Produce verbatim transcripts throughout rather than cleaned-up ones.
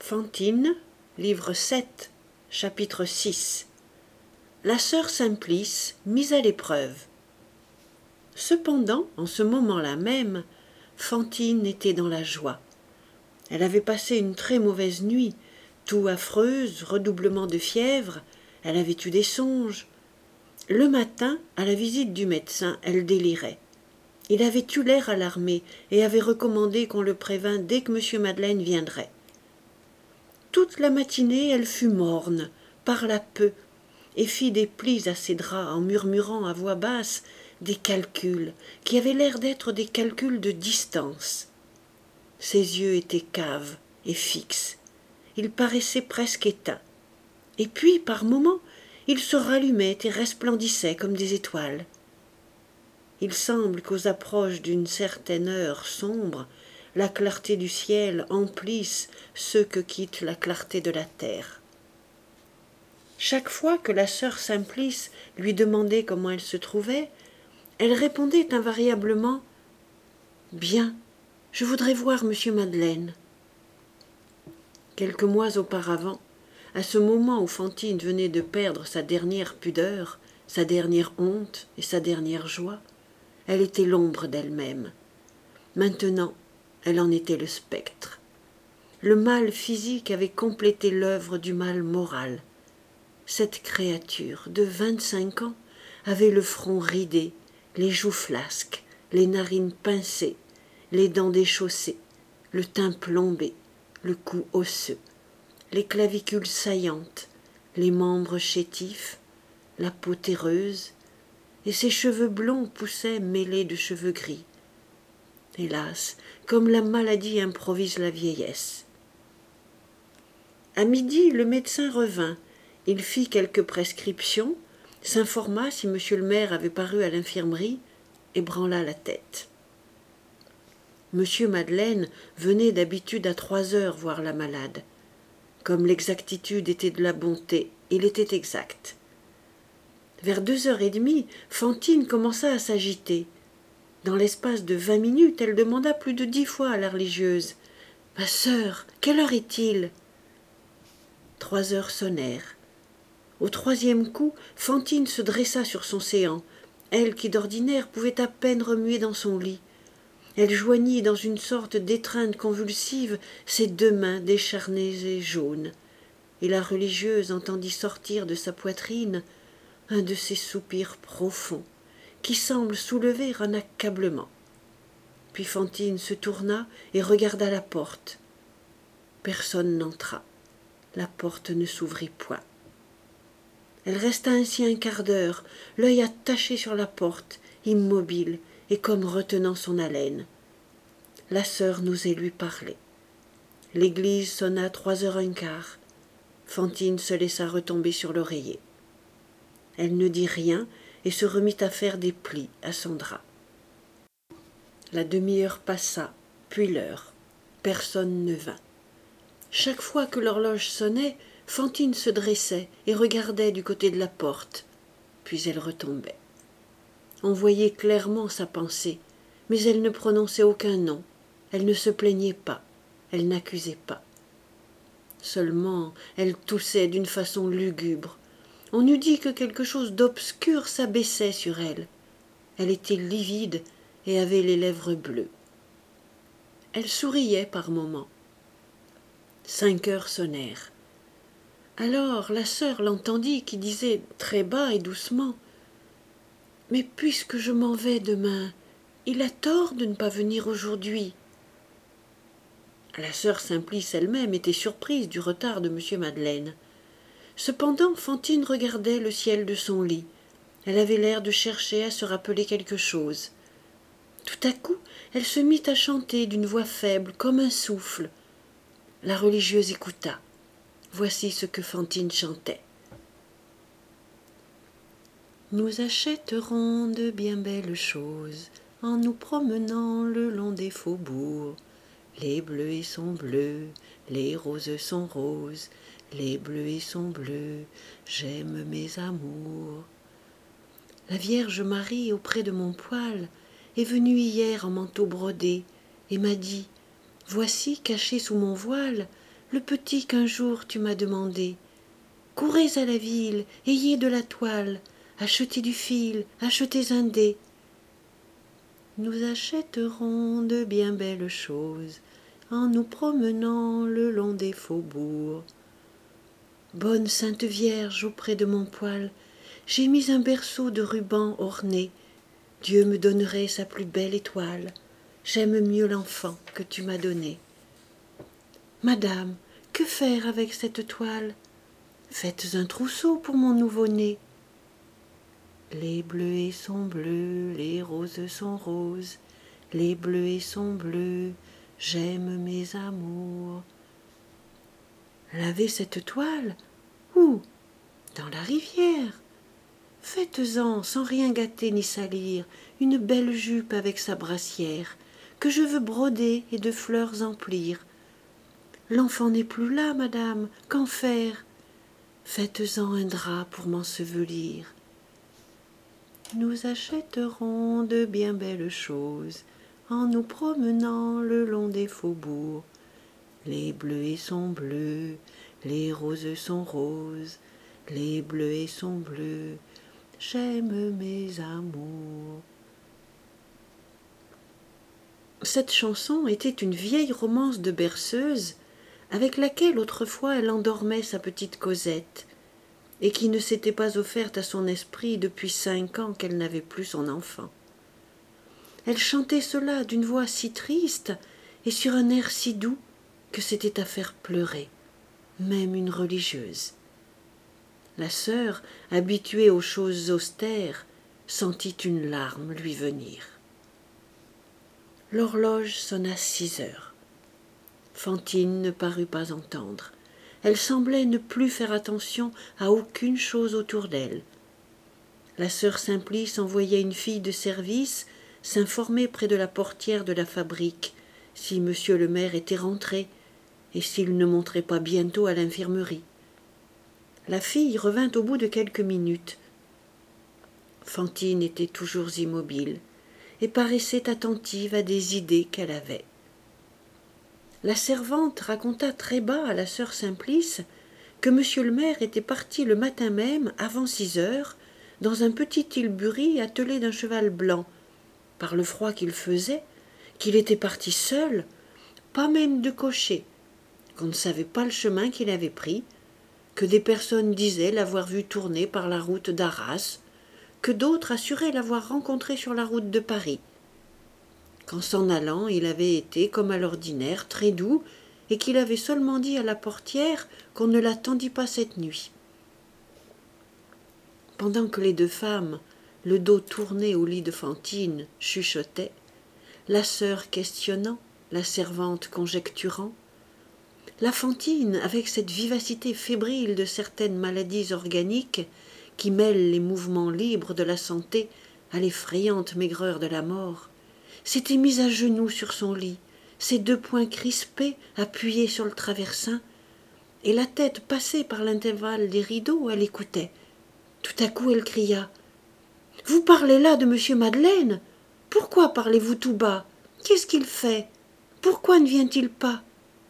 Fantine, livre sept, chapitre six. La sœur Simplice mise à l'épreuve. Cependant, en ce moment-là même, Fantine était dans la joie. Elle avait passé une très mauvaise nuit, toux affreuse, redoublement de fièvre, elle avait eu des songes. Le matin, à la visite du médecin, elle délirait. Il avait eu l'air alarmé et avait recommandé qu'on le prévînt dès que M. Madeleine viendrait. Toute la matinée, elle fut morne, parla peu, et fit des plis à ses draps en murmurant à voix basse des calculs qui avaient l'air d'être des calculs de distance. Ses yeux étaient caves et fixes. Ils paraissaient presque éteints. Et puis, par moments, ils se rallumaient et resplendissaient comme des étoiles. Il semble qu'aux approches d'une certaine heure sombre, la clarté du ciel emplisse ceux que quitte la clarté de la terre. Chaque fois que la sœur Simplice lui demandait comment elle se trouvait, elle répondait invariablement « Bien, je voudrais voir monsieur Madeleine ». Quelques mois auparavant, à ce moment où Fantine venait de perdre sa dernière pudeur, sa dernière honte et sa dernière joie, elle était l'ombre d'elle-même. Maintenant, elle en était le spectre. Le mal physique avait complété l'œuvre du mal moral. Cette créature de vingt-cinq ans avait le front ridé, les joues flasques, les narines pincées, les dents déchaussées, le teint plombé, le cou osseux, les clavicules saillantes, les membres chétifs, la peau terreuse, et ses cheveux blonds poussaient mêlés de cheveux gris. Hélas, comme la maladie improvise la vieillesse. À midi, le médecin revint. Il fit quelques prescriptions, s'informa si monsieur le maire avait paru à l'infirmerie et branla la tête. Monsieur Madeleine venait d'habitude à trois heures voir la malade. Comme l'exactitude était de la bonté, il était exact. Vers deux heures et demie, Fantine commença à s'agiter. Dans l'espace de vingt minutes, elle demanda plus de dix fois à la religieuse « Ma sœur, quelle heure est-il » Trois heures sonnèrent. Au troisième coup, Fantine se dressa sur son séant, elle qui d'ordinaire pouvait à peine remuer dans son lit. Elle joignit dans une sorte d'étreinte convulsive ses deux mains décharnées et jaunes, et la religieuse entendit sortir de sa poitrine un de ces soupirs profonds qui semblent soulever un accablement. Puis Fantine se tourna et regarda la porte. Personne n'entra. La porte ne s'ouvrit point. Elle resta ainsi un quart d'heure, l'œil attaché sur la porte, immobile et comme retenant son haleine. La sœur n'osait lui parler. L'église sonna trois heures un quart. Fantine se laissa retomber sur l'oreiller. Elle ne dit rien et se remit à faire des plis à son drap. La demi-heure passa, puis l'heure. Personne ne vint. Chaque fois que l'horloge sonnait, Fantine se dressait et regardait du côté de la porte, puis elle retombait. On voyait clairement sa pensée, mais elle ne prononçait aucun nom, elle ne se plaignait pas, elle n'accusait pas. Seulement, elle toussait d'une façon lugubre. On eût dit que quelque chose d'obscur s'abaissait sur elle. Elle était livide et avait les lèvres bleues. Elle souriait par moments. Cinq heures sonnèrent. Alors la sœur l'entendit qui disait très bas et doucement « Mais puisque je m'en vais demain, il a tort de ne pas venir aujourd'hui. » La sœur Simplice elle-même était surprise du retard de monsieur Madeleine. Cependant, Fantine regardait le ciel de son lit. Elle avait l'air de chercher à se rappeler quelque chose. Tout à coup, elle se mit à chanter d'une voix faible, comme un souffle. La religieuse écouta. Voici ce que Fantine chantait. Nous achèterons de bien belles choses en nous promenant le long des faubourgs. Les bleuets sont bleus, les roses sont roses, les bleuets sont bleus, j'aime mes amours. La Vierge Marie auprès de mon poêle est venue hier en manteau brodé et m'a dit « Voici caché sous mon voile le petit qu'un jour tu m'as demandé. Courez à la ville, ayez de la toile, achetez du fil, achetez un dé. Nous achèterons de bien belles choses en nous promenant le long des faubourgs. Bonne Sainte Vierge auprès de mon poêle, j'ai mis un berceau de rubans ornés. Dieu me donnerait sa plus belle étoile. J'aime mieux l'enfant que tu m'as donné. Madame, que faire avec cette toile? Faites un trousseau pour mon nouveau-né. Les bleuets sont bleus, les roses sont roses, les bleuets sont bleus, j'aime mes amours. Lavez cette toile? Où? Dans la rivière. Faites-en, sans rien gâter ni salir, une belle jupe avec sa brassière, que je veux broder et de fleurs emplir. L'enfant n'est plus là, madame, qu'en faire? Faites-en un drap pour m'ensevelir. Nous achèterons de bien belles choses en nous promenant le long des faubourgs. Les bleuets sont bleus, les roses sont roses, les bleuets sont bleus, j'aime mes amours. Cette chanson était une vieille romance de berceuse avec laquelle autrefois elle endormait sa petite Cosette, et qui ne s'était pas offerte à son esprit depuis cinq ans qu'elle n'avait plus son enfant. Elle chantait cela d'une voix si triste et sur un air si doux que c'était à faire pleurer, même une religieuse. La sœur, habituée aux choses austères, sentit une larme lui venir. L'horloge sonna six heures. Fantine ne parut pas entendre. Elle semblait ne plus faire attention à aucune chose autour d'elle. La sœur Simplice envoyait une fille de service s'informer près de la portière de la fabrique si monsieur le maire était rentré et s'il ne monterait pas bientôt à l'infirmerie. La fille revint au bout de quelques minutes. Fantine était toujours immobile et paraissait attentive à des idées qu'elle avait. La servante raconta très bas à la sœur Simplice que monsieur le maire était parti le matin même, avant six heures, dans un petit tilbury attelé d'un cheval blanc, par le froid qu'il faisait, qu'il était parti seul, pas même de cocher, qu'on ne savait pas le chemin qu'il avait pris, que des personnes disaient l'avoir vu tourner par la route d'Arras, que d'autres assuraient l'avoir rencontré sur la route de Paris. Qu'en s'en allant, il avait été, comme à l'ordinaire, très doux, et qu'il avait seulement dit à la portière qu'on ne l'attendit pas cette nuit. Pendant que les deux femmes, le dos tourné au lit de Fantine, chuchotaient, la sœur questionnant, la servante conjecturant, la Fantine, avec cette vivacité fébrile de certaines maladies organiques qui mêlent les mouvements libres de la santé à l'effrayante maigreur de la mort, s'était mise à genoux sur son lit, ses deux poings crispés appuyés sur le traversin, et la tête passée par l'intervalle des rideaux, elle écoutait. Tout à coup, elle cria « Vous parlez là de monsieur Madeleine? Pourquoi parlez-vous tout bas? Qu'est-ce qu'il fait? Pourquoi ne vient-il pas ?»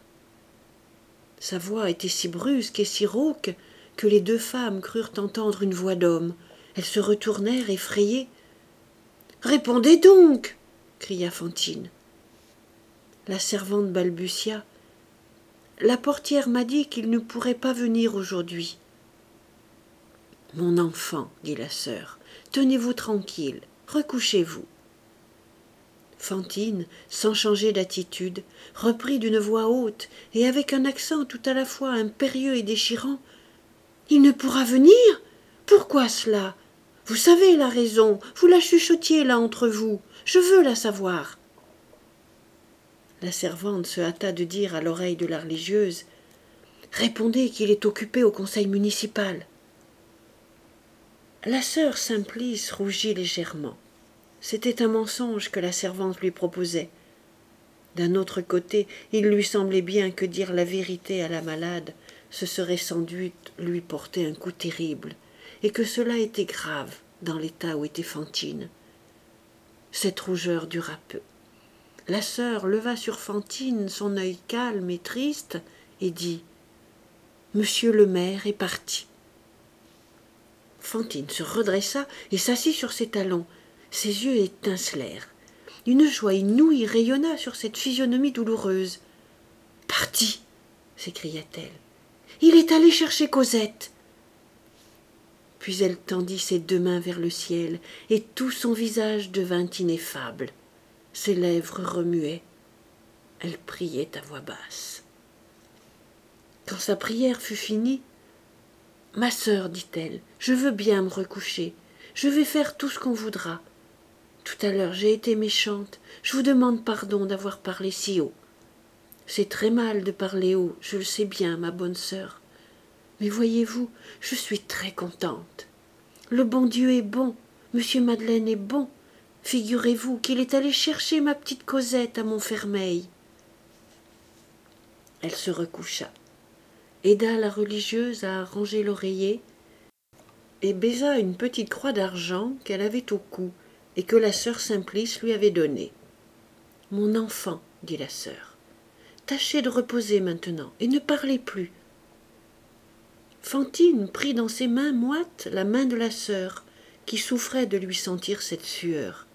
Sa voix était si brusque et si rauque que les deux femmes crurent entendre une voix d'homme. Elles se retournèrent effrayées. « Répondez donc !» cria Fantine. La servante balbutia. « La portière m'a dit qu'il ne pourrait pas venir aujourd'hui. »« Mon enfant, dit la sœur, tenez-vous tranquille, recouchez-vous. » Fantine, sans changer d'attitude, reprit d'une voix haute et avec un accent tout à la fois impérieux et déchirant. « Il ne pourra venir? Pourquoi cela? Vous savez la raison, vous la chuchotiez là entre vous. Je veux la savoir. » La servante se hâta de dire à l'oreille de la religieuse « Répondez qu'il est occupé au conseil municipal. » La sœur Simplice rougit légèrement. C'était un mensonge que la servante lui proposait. D'un autre côté, il lui semblait bien que dire la vérité à la malade, ce serait sans doute lui porter un coup terrible, et que cela était grave dans l'état où était Fantine. Cette rougeur dura peu. La sœur leva sur Fantine son œil calme et triste et dit « Monsieur le maire est parti ». Fantine se redressa et s'assit sur ses talons. Ses yeux étincelèrent. Une joie inouïe rayonna sur cette physionomie douloureuse. « Parti !» s'écria-t-elle. « Il est allé chercher Cosette !» Puis elle tendit ses deux mains vers le ciel, et tout son visage devint ineffable. Ses lèvres remuaient. Elle priait à voix basse. Quand sa prière fut finie, « Ma sœur, dit-elle, je veux bien me recoucher. Je vais faire tout ce qu'on voudra. Tout à l'heure j'ai été méchante. Je vous demande pardon d'avoir parlé si haut. C'est très mal de parler haut, je le sais bien, ma bonne sœur. Mais voyez-vous, je suis très contente. Le bon Dieu est bon, monsieur Madeleine est bon. Figurez-vous qu'il est allé chercher ma petite Cosette à Montfermeil. » Elle se recoucha, aida la religieuse à arranger l'oreiller et baisa une petite croix d'argent qu'elle avait au cou et que la sœur Simplice lui avait donnée. « Mon enfant, dit la sœur, tâchez de reposer maintenant et ne parlez plus. » Fantine prit dans ses mains moites la main de la sœur, qui souffrait de lui sentir cette sueur.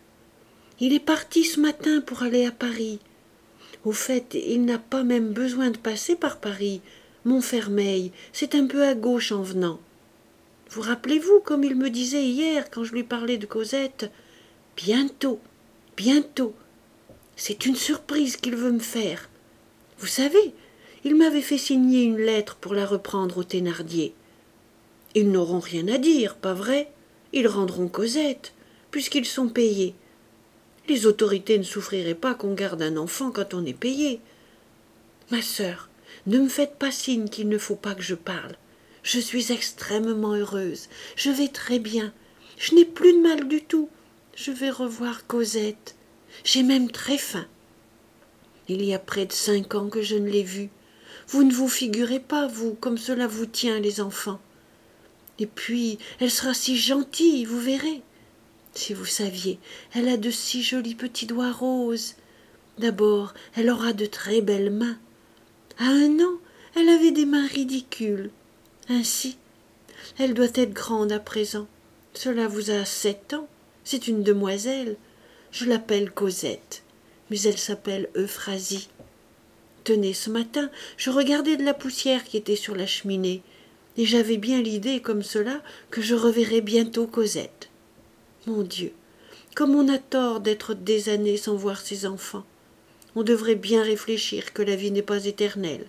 « Il est parti ce matin pour aller à Paris. Au fait, il n'a pas même besoin de passer par Paris. Montfermeil, c'est un peu à gauche en venant. Vous rappelez-vous comme il me disait hier quand je lui parlais de Cosette ? Bientôt, bientôt. C'est une surprise qu'il veut me faire. Vous savez, il m'avait fait signer une lettre pour la reprendre aux Thénardier. Ils n'auront rien à dire, pas vrai ? Ils rendront Cosette, puisqu'ils sont payés. Les autorités ne souffriraient pas qu'on garde un enfant quand on est payé. Ma sœur, ne me faites pas signe qu'il ne faut pas que je parle. Je suis extrêmement heureuse. Je vais très bien. Je n'ai plus de mal du tout. Je vais revoir Cosette. J'ai même très faim. Il y a près de cinq ans que je ne l'ai vue. Vous ne vous figurez pas, vous, comme cela vous tient, les enfants. Et puis, elle sera si gentille, vous verrez. Si vous saviez, elle a de si jolis petits doigts roses. D'abord, elle aura de très belles mains. À un an, elle avait des mains ridicules. Ainsi, elle doit être grande à présent. Cela vous a sept ans. C'est une demoiselle. Je l'appelle Cosette, mais elle s'appelle Euphrasie. Tenez, ce matin, je regardais de la poussière qui était sur la cheminée, et j'avais bien l'idée, comme cela, que je reverrais bientôt Cosette. Mon Dieu, comme on a tort d'être des années sans voir ses enfants. On devrait bien réfléchir que la vie n'est pas éternelle.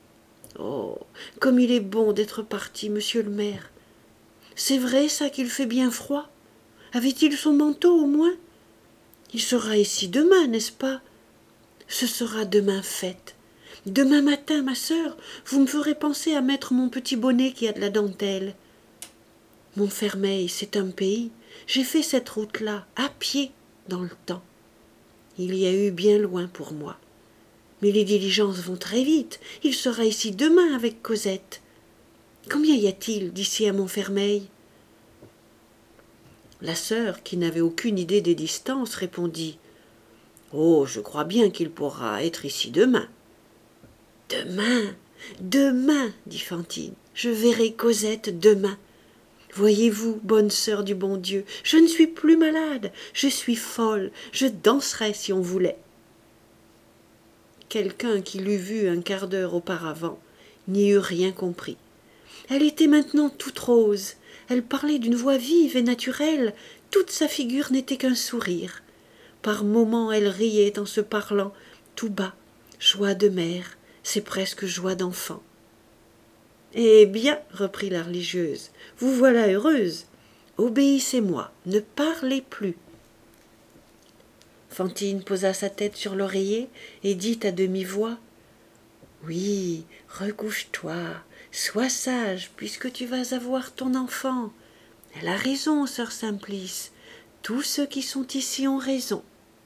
Oh, comme il est bon d'être parti, monsieur le maire. C'est vrai, ça, qu'il fait bien froid. Avait-il son manteau, au moins? Il sera ici demain, n'est-ce pas? Ce sera demain fête. Demain matin, ma sœur, vous me ferez penser à mettre mon petit bonnet qui a de la dentelle. Montfermeil, c'est un pays. J'ai fait cette route-là, à pied, dans le temps. Il y a eu bien loin pour moi. Mais les diligences vont très vite. Il sera ici demain avec Cosette. Combien y a-t-il d'ici à Montfermeil? La sœur, qui n'avait aucune idée des distances, répondit « Oh, je crois bien qu'il pourra être ici demain. »« Demain, demain, dit Fantine, je verrai Cosette demain. Voyez-vous, bonne sœur du bon Dieu, je ne suis plus malade, je suis folle, je danserais si on voulait. » Quelqu'un qui l'eût vue un quart d'heure auparavant n'y eût rien compris. Elle était maintenant toute rose, elle parlait d'une voix vive et naturelle, toute sa figure n'était qu'un sourire. Par moments elle riait en se parlant, tout bas, joie de mère, c'est presque joie d'enfant. « Eh bien, reprit la religieuse, vous voilà heureuse. Obéissez-moi, ne parlez plus. » Fantine posa sa tête sur l'oreiller et dit à demi-voix « Oui, recouche-toi, sois sage, puisque tu vas avoir ton enfant. Elle a raison, sœur Simplice, tous ceux qui sont ici ont raison. »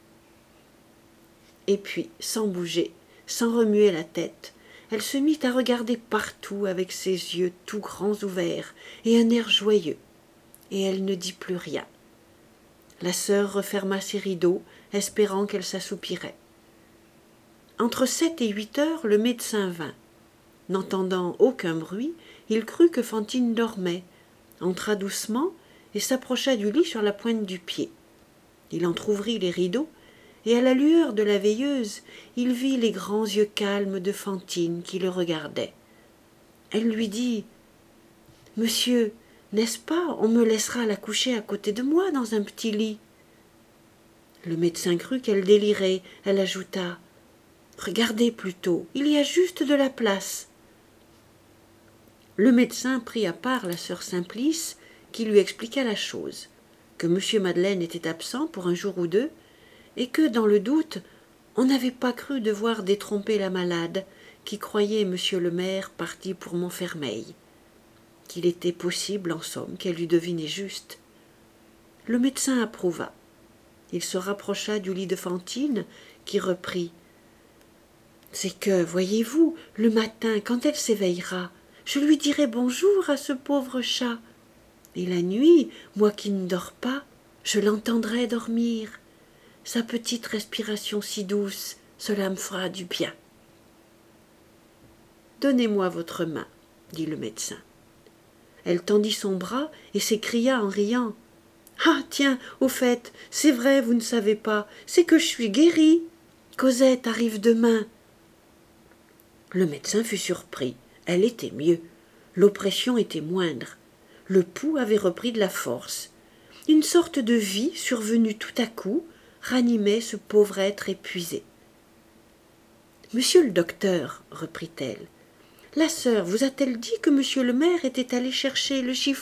Et puis, sans bouger, sans remuer la tête, elle se mit à regarder partout avec ses yeux tout grands ouverts et un air joyeux, et elle ne dit plus rien. La sœur referma ses rideaux, espérant qu'elle s'assoupirait. Entre sept et huit heures, le médecin vint. N'entendant aucun bruit, il crut que Fantine dormait, entra doucement et s'approcha du lit sur la pointe du pied. Il entr'ouvrit les rideaux, et à la lueur de la veilleuse, il vit les grands yeux calmes de Fantine qui le regardaient. Elle lui dit « Monsieur, n'est-ce pas, on me laissera la coucher à côté de moi dans un petit lit ?» Le médecin crut qu'elle délirait. Elle ajouta « Regardez plutôt, il y a juste de la place. » Le médecin prit à part la sœur Simplice, qui lui expliqua la chose, que monsieur Madeleine était absent pour un jour ou deux, et que, dans le doute, on n'avait pas cru devoir détromper la malade, qui croyait monsieur le maire parti pour Montfermeil, qu'il était possible, en somme, qu'elle eût deviné juste. Le médecin approuva. Il se rapprocha du lit de Fantine, qui reprit « C'est que, voyez-vous, le matin, quand elle s'éveillera, je lui dirai bonjour à ce pauvre chat, et la nuit, moi qui ne dors pas, je l'entendrai dormir. Sa petite respiration si douce, cela me fera du bien. »« Donnez-moi votre main, » dit le médecin. Elle tendit son bras et s'écria en riant « Ah, tiens, au fait, c'est vrai, vous ne savez pas, c'est que je suis guérie. Cosette arrive demain. » Le médecin fut surpris. Elle était mieux. L'oppression était moindre. Le pouls avait repris de la force. Une sorte de vie, survenue tout à coup, ranimait ce pauvre être épuisé. « Monsieur le docteur, reprit-elle, la sœur vous a-t-elle dit que monsieur le maire était allé chercher le chiffon ?»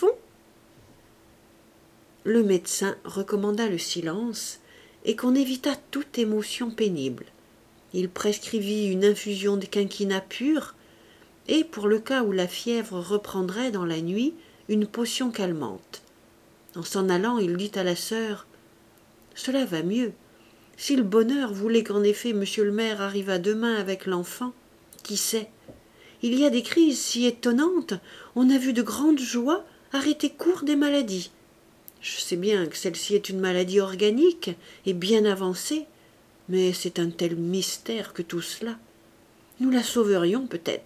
Le médecin recommanda le silence et qu'on évitât toute émotion pénible. Il prescrivit une infusion de quinquina pur et, pour le cas où la fièvre reprendrait dans la nuit, une potion calmante. En s'en allant, il dit à la sœur « Cela va mieux. Si le bonheur voulait qu'en effet monsieur le maire arrivât demain avec l'enfant, qui sait? Il y a des crises si étonnantes, on a vu de grandes joies arrêter court des maladies. Je sais bien que celle-ci est une maladie organique et bien avancée, mais c'est un tel mystère que tout cela. Nous la sauverions peut-être. »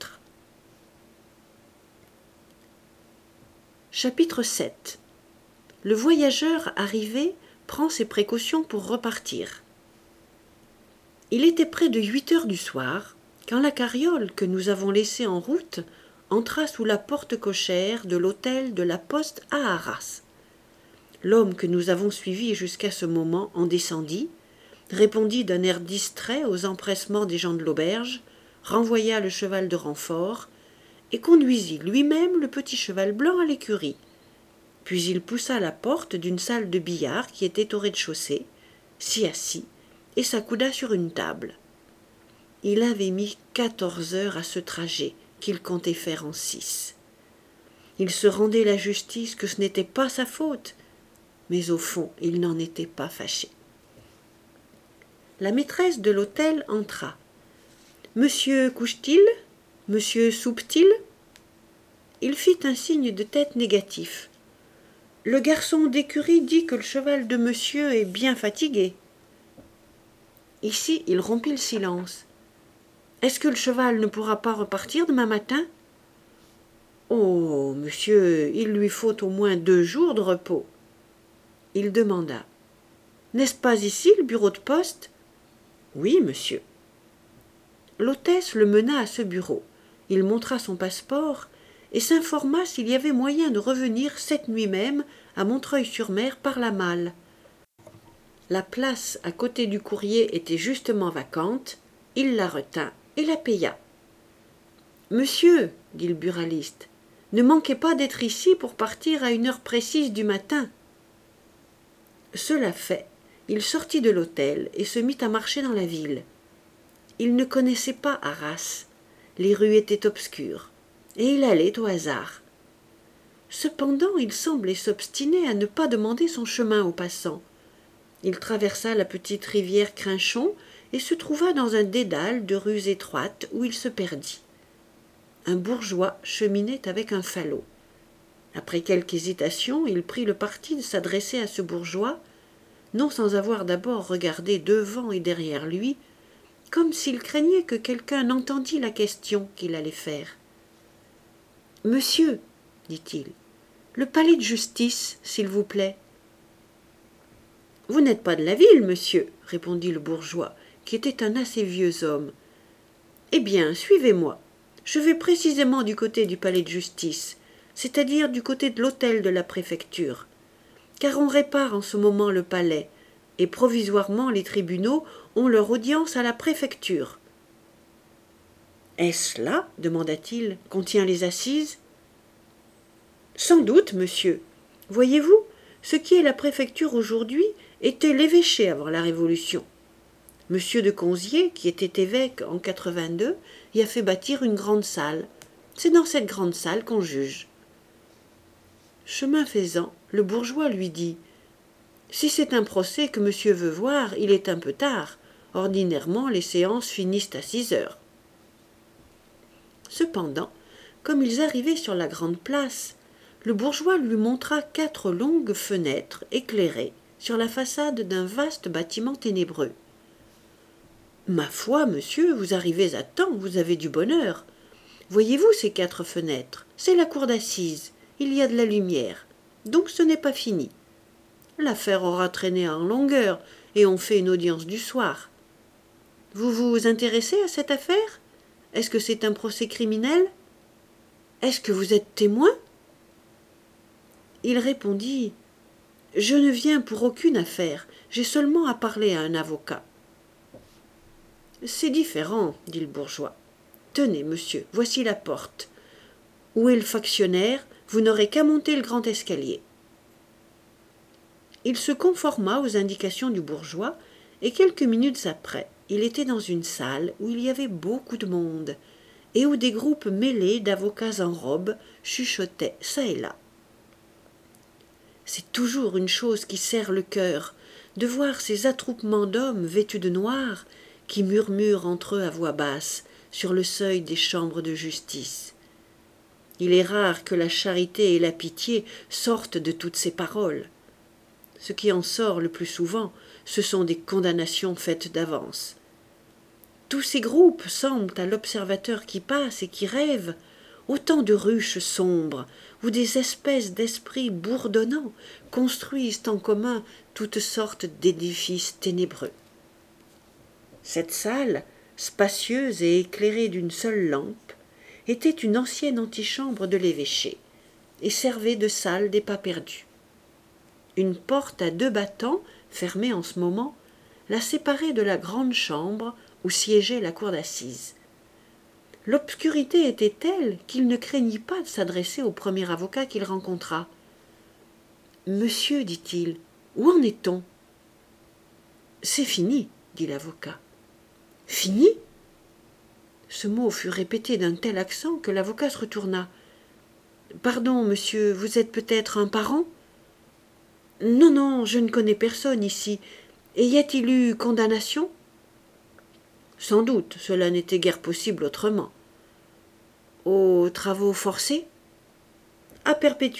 Chapitre sept. Le voyageur arrivé prend ses précautions pour repartir. Il était près de huit heures du soir, quand la carriole que nous avons laissée en route entra sous la porte cochère de l'hôtel de la Poste à Arras. L'homme que nous avons suivi jusqu'à ce moment en descendit, répondit d'un air distrait aux empressements des gens de l'auberge, renvoya le cheval de renfort et conduisit lui-même le petit cheval blanc à l'écurie. Puis il poussa la porte d'une salle de billard qui était au rez-de-chaussée, s'y assit et s'accouda sur une table. Il avait mis quatorze heures à ce trajet qu'il comptait faire en six. Il se rendait la justice que ce n'était pas sa faute, mais au fond il n'en était pas fâché. La maîtresse de l'hôtel entra. « Monsieur couche-t-il ? Monsieur soupe-t-il » Il fit un signe de tête négatif. « Le garçon d'écurie dit que le cheval de monsieur est bien fatigué. » Ici il rompit le silence. « Est-ce que le cheval ne pourra pas repartir demain matin ?»« Oh, monsieur, il lui faut au moins deux jours de repos. » Il demanda. « N'est-ce pas ici le bureau de poste ?»« Oui, monsieur. » L'hôtesse le mena à ce bureau. Il montra son passeport et s'informa s'il y avait moyen de revenir cette nuit même à Montreuil-sur-Mer par la Malle. La place à côté du courrier était justement vacante. Il la retint et la paya. « Monsieur, dit le buraliste, ne manquez pas d'être ici pour partir à une heure précise du matin. » Cela fait, il sortit de l'hôtel et se mit à marcher dans la ville. Il ne connaissait pas Arras, les rues étaient obscures, et il allait au hasard. Cependant, il semblait s'obstiner à ne pas demander son chemin aux passants. Il traversa la petite rivière Crinchon et se trouva dans un dédale de rues étroites où il se perdit. Un bourgeois cheminait avec un falot. Après quelque hésitation, il prit le parti de s'adresser à ce bourgeois, non sans avoir d'abord regardé devant et derrière lui, comme s'il craignait que quelqu'un n'entendît la question qu'il allait faire. Monsieur, dit-il, le palais de justice, s'il vous plaît. Vous n'êtes pas de la ville, monsieur, répondit le bourgeois, qui était un assez vieux homme. Eh bien, suivez-moi. Je vais précisément du côté du palais de justice, c'est-à-dire du côté de l'hôtel de la préfecture. Car on répare en ce moment le palais, et provisoirement les tribunaux ont leur audience à la préfecture. Est-ce là, demanda-t-il, qu'on tient les assises? Sans doute, monsieur. Voyez-vous, ce qui est la préfecture aujourd'hui était l'évêché avant la Révolution. Monsieur de Conzié, qui était évêque en quatre-vingt-deux, y a fait bâtir une grande salle. C'est dans cette grande salle qu'on juge. Chemin faisant, le bourgeois lui dit « Si c'est un procès que monsieur veut voir, il est un peu tard. Ordinairement, les séances finissent à six heures. » Cependant, comme ils arrivaient sur la grande place, le bourgeois lui montra quatre longues fenêtres éclairées sur la façade d'un vaste bâtiment ténébreux. « Ma foi, monsieur, vous arrivez à temps, vous avez du bonheur. Voyez-vous ces quatre fenêtres? C'est la cour d'assises. Il y a de la lumière. Donc ce n'est pas fini. L'affaire aura traîné en longueur et on fait une audience du soir. Vous vous intéressez à cette affaire? Est-ce que c'est un procès criminel? Est-ce que vous êtes témoin? » Il répondit « Je ne viens pour aucune affaire, j'ai seulement à parler à un avocat. » C'est différent, dit le bourgeois. Tenez, monsieur, voici la porte. Où est le factionnaire? Vous n'aurez qu'à monter le grand escalier. Il se conforma aux indications du bourgeois, et quelques minutes après, il était dans une salle où il y avait beaucoup de monde, et où des groupes mêlés d'avocats en robe chuchotaient çà et là. C'est toujours une chose qui serre le cœur, de voir ces attroupements d'hommes vêtus de noir qui murmurent entre eux à voix basse sur le seuil des chambres de justice. Il est rare que la charité et la pitié sortent de toutes ces paroles. Ce qui en sort le plus souvent, ce sont des condamnations faites d'avance. Tous ces groupes semblent à l'observateur qui passe et qui rêve autant de ruches sombres où des espèces d'esprits bourdonnants construisent en commun toutes sortes d'édifices ténébreux. Cette salle, spacieuse et éclairée d'une seule lampe, était une ancienne antichambre de l'évêché et servait de salle des pas perdus. Une porte à deux battants, fermée en ce moment, la séparait de la grande chambre où siégeait la cour d'assises. L'obscurité était telle qu'il ne craignit pas de s'adresser au premier avocat qu'il rencontra. « Monsieur, dit-il, où en est-on ?»« C'est fini, dit l'avocat. »« Fini ?» Ce mot fut répété d'un tel accent que l'avocat se retourna. « Pardon, monsieur, vous êtes peut-être un parent ?»« Non, non, je ne connais personne ici. Et y a-t-il eu condamnation ?»« Sans doute, cela n'était guère possible autrement. »« Aux travaux forcés ?»« À perpétuité. »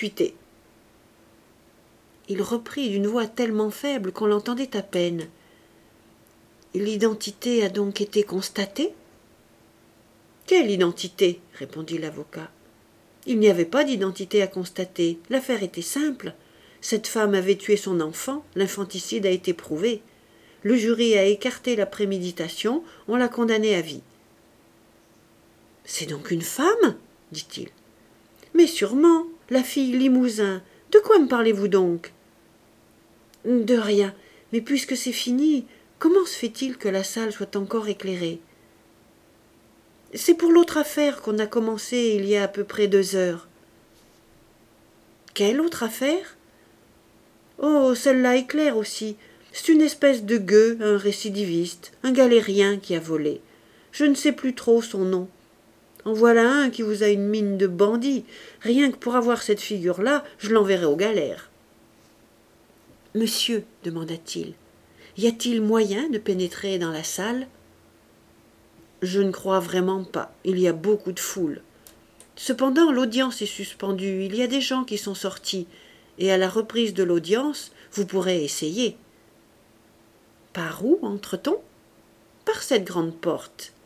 Il reprit d'une voix tellement faible qu'on l'entendait à peine. « L'identité a donc été constatée ?» « Quelle identité ?» répondit l'avocat. « Il n'y avait pas d'identité à constater. L'affaire était simple. Cette femme avait tué son enfant, l'infanticide a été prouvé. Le jury a écarté la préméditation, on l'a condamnée à vie. »« C'est donc une femme ?» dit-il. « Mais sûrement, la fille Limousin. De quoi me parlez-vous donc ?»« De rien. Mais puisque c'est fini, comment se fait-il que la salle soit encore éclairée ?»« C'est pour l'autre affaire qu'on a commencé il y a à peu près deux heures. »« Quelle autre affaire ?»« Oh, celle-là est claire aussi. C'est une espèce de gueux, un récidiviste, un galérien qui a volé. Je ne sais plus trop son nom. En voilà un qui vous a une mine de bandit. Rien que pour avoir cette figure-là, je l'enverrai aux galères. »« Monsieur, demanda-t-il, y a-t-il moyen de pénétrer dans la salle ? » « Je ne crois vraiment pas. Il y a beaucoup de foule. Cependant, l'audience est suspendue. Il y a des gens qui sont sortis. Et à la reprise de l'audience, vous pourrez essayer. »« Par où entre-t-on ? » ?»« Par cette grande porte. »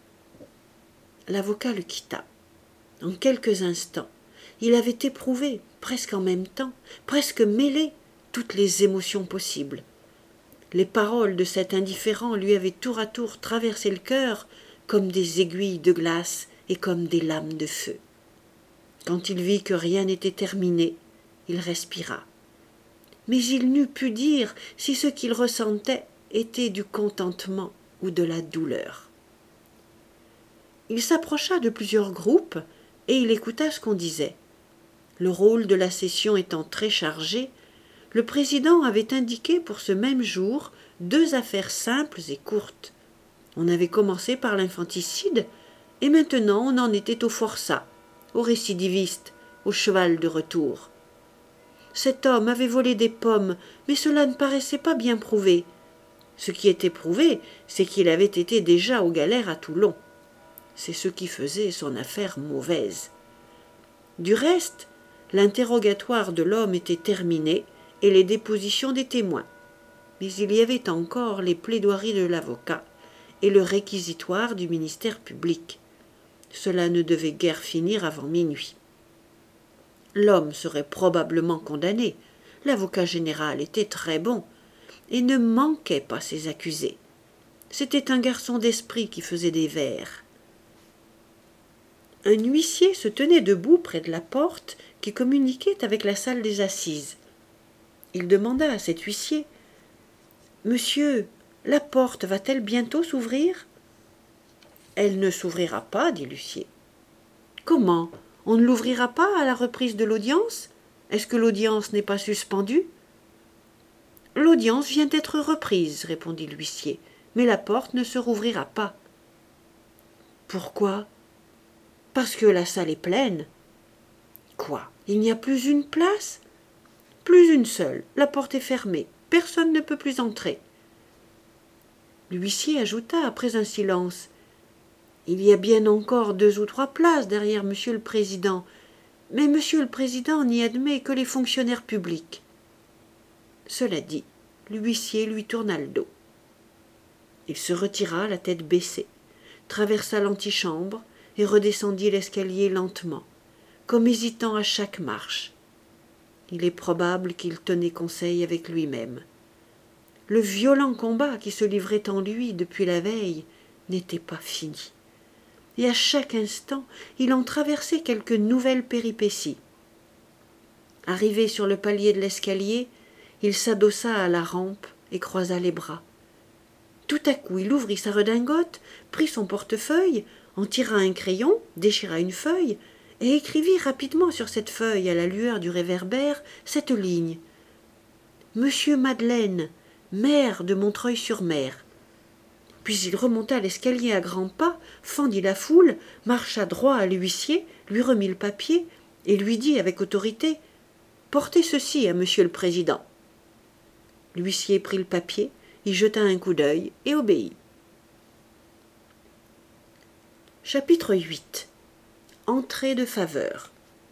L'avocat le quitta. En quelques instants, il avait éprouvé, presque en même temps, presque mêlé, toutes les émotions possibles. Les paroles de cet indifférent lui avaient tour à tour traversé le cœur comme des aiguilles de glace et comme des lames de feu. Quand il vit que rien n'était terminé, il respira. Mais il n'eût pu dire si ce qu'il ressentait était du contentement ou de la douleur. Il s'approcha de plusieurs groupes et il écouta ce qu'on disait. Le rôle de la session étant très chargé, le président avait indiqué pour ce même jour deux affaires simples et courtes. On avait commencé par l'infanticide, et maintenant on en était au forçat, au récidiviste, au cheval de retour. Cet homme avait volé des pommes, mais cela ne paraissait pas bien prouvé. Ce qui était prouvé, c'est qu'il avait été déjà aux galères à Toulon. C'est ce qui faisait son affaire mauvaise. Du reste, l'interrogatoire de l'homme était terminé et les dépositions des témoins. Mais il y avait encore les plaidoiries de l'avocat et le réquisitoire du ministère public. Cela ne devait guère finir avant minuit. L'homme serait probablement condamné. L'avocat général était très bon et ne manquait pas ses accusés. C'était un garçon d'esprit qui faisait des vers. Un huissier se tenait debout près de la porte qui communiquait avec la salle des assises. Il demanda à cet huissier « Monsieur, la porte va-t-elle bientôt s'ouvrir ?»« Elle ne s'ouvrira pas, dit l'huissier. »« Comment ? On ne l'ouvrira pas à la reprise de l'audience ? Est-ce que l'audience n'est pas suspendue ?»« L'audience vient d'être reprise, répondit l'huissier, mais la porte ne se rouvrira pas. »« Pourquoi ? » ?»« Parce que la salle est pleine. »« Quoi ? Il n'y a plus une place ? » ?»« Plus une seule. La porte est fermée. Personne ne peut plus entrer. » L'huissier ajouta après un silence. « Il y a bien encore deux ou trois places derrière Monsieur le Président, mais Monsieur le Président n'y admet que les fonctionnaires publics. » Cela dit, l'huissier lui tourna le dos. Il se retira la tête baissée, traversa l'antichambre et redescendit l'escalier lentement, comme hésitant à chaque marche. Il est probable qu'il tenait conseil avec lui-même. Le violent combat qui se livrait en lui depuis la veille n'était pas fini, et à chaque instant il en traversait quelque nouvelle péripétie. Arrivé sur le palier de l'escalier, il s'adossa à la rampe et croisa les bras. Tout à coup il ouvrit sa redingote, prit son portefeuille, en tira un crayon, déchira une feuille, et écrivit rapidement sur cette feuille, à la lueur du réverbère, cette ligne. « Monsieur Madeleine, maire de Montreuil-sur-Mer. » Puis il remonta l'escalier à grands pas, fendit la foule, marcha droit à l'huissier, lui remit le papier, et lui dit avec autorité « Portez ceci à Monsieur le Président. » L'huissier prit le papier, y jeta un coup d'œil et obéit. Chapitre huit. Entrée de faveur.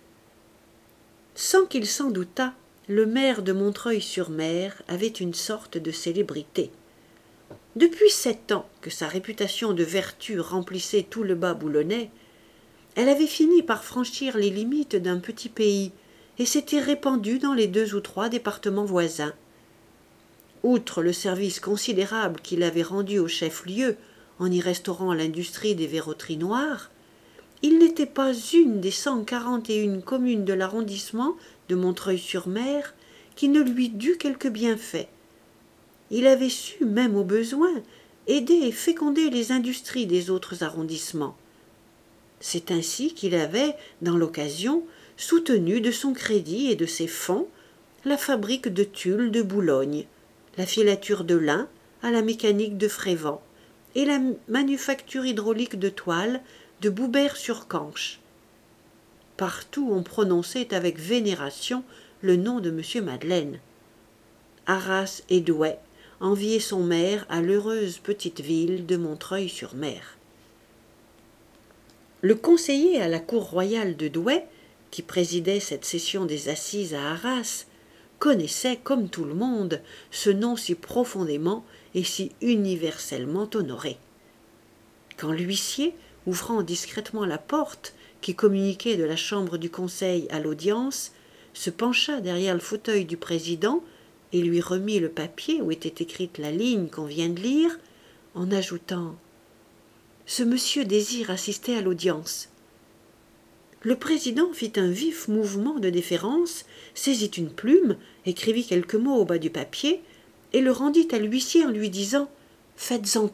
Sans qu'il s'en doutât, le maire de Montreuil-sur-Mer avait une sorte de célébrité. Depuis sept ans que sa réputation de vertu remplissait tout le bas boulonnais, elle avait fini par franchir les limites d'un petit pays et s'était répandue dans les deux ou trois départements voisins. Outre le service considérable qu'il avait rendu au chef-lieu en y restaurant l'industrie des verroteries noires, il n'était pas une des cent quarante et une communes de l'arrondissement de Montreuil-sur-Mer qui ne lui dût quelque bienfait. Il avait su, même au besoin, aider et féconder les industries des autres arrondissements. C'est ainsi qu'il avait, dans l'occasion, soutenu de son crédit et de ses fonds la fabrique de tulle de Boulogne, la filature de lin à la mécanique de Frévent et la manufacture hydraulique de toile de Boubert-sur-Canche. Partout on prononçait avec vénération le nom de Monsieur Madeleine. Arras et Douai enviaient son maire à l'heureuse petite ville de Montreuil-sur-Mer. Le conseiller à la cour royale de Douai, qui présidait cette session des assises à Arras, connaissait, comme tout le monde, ce nom si profondément et si universellement honoré. Quand l'huissier, ouvrant discrètement la porte, qui communiquait de la chambre du conseil à l'audience, se pencha derrière le fauteuil du président et lui remit le papier où était écrite la ligne qu'on vient de lire, en ajoutant « Ce monsieur désire assister à l'audience ». Le président fit un vif mouvement de déférence, saisit une plume, écrivit quelques mots au bas du papier et le rendit à l'huissier en lui disant « Faites entrer ».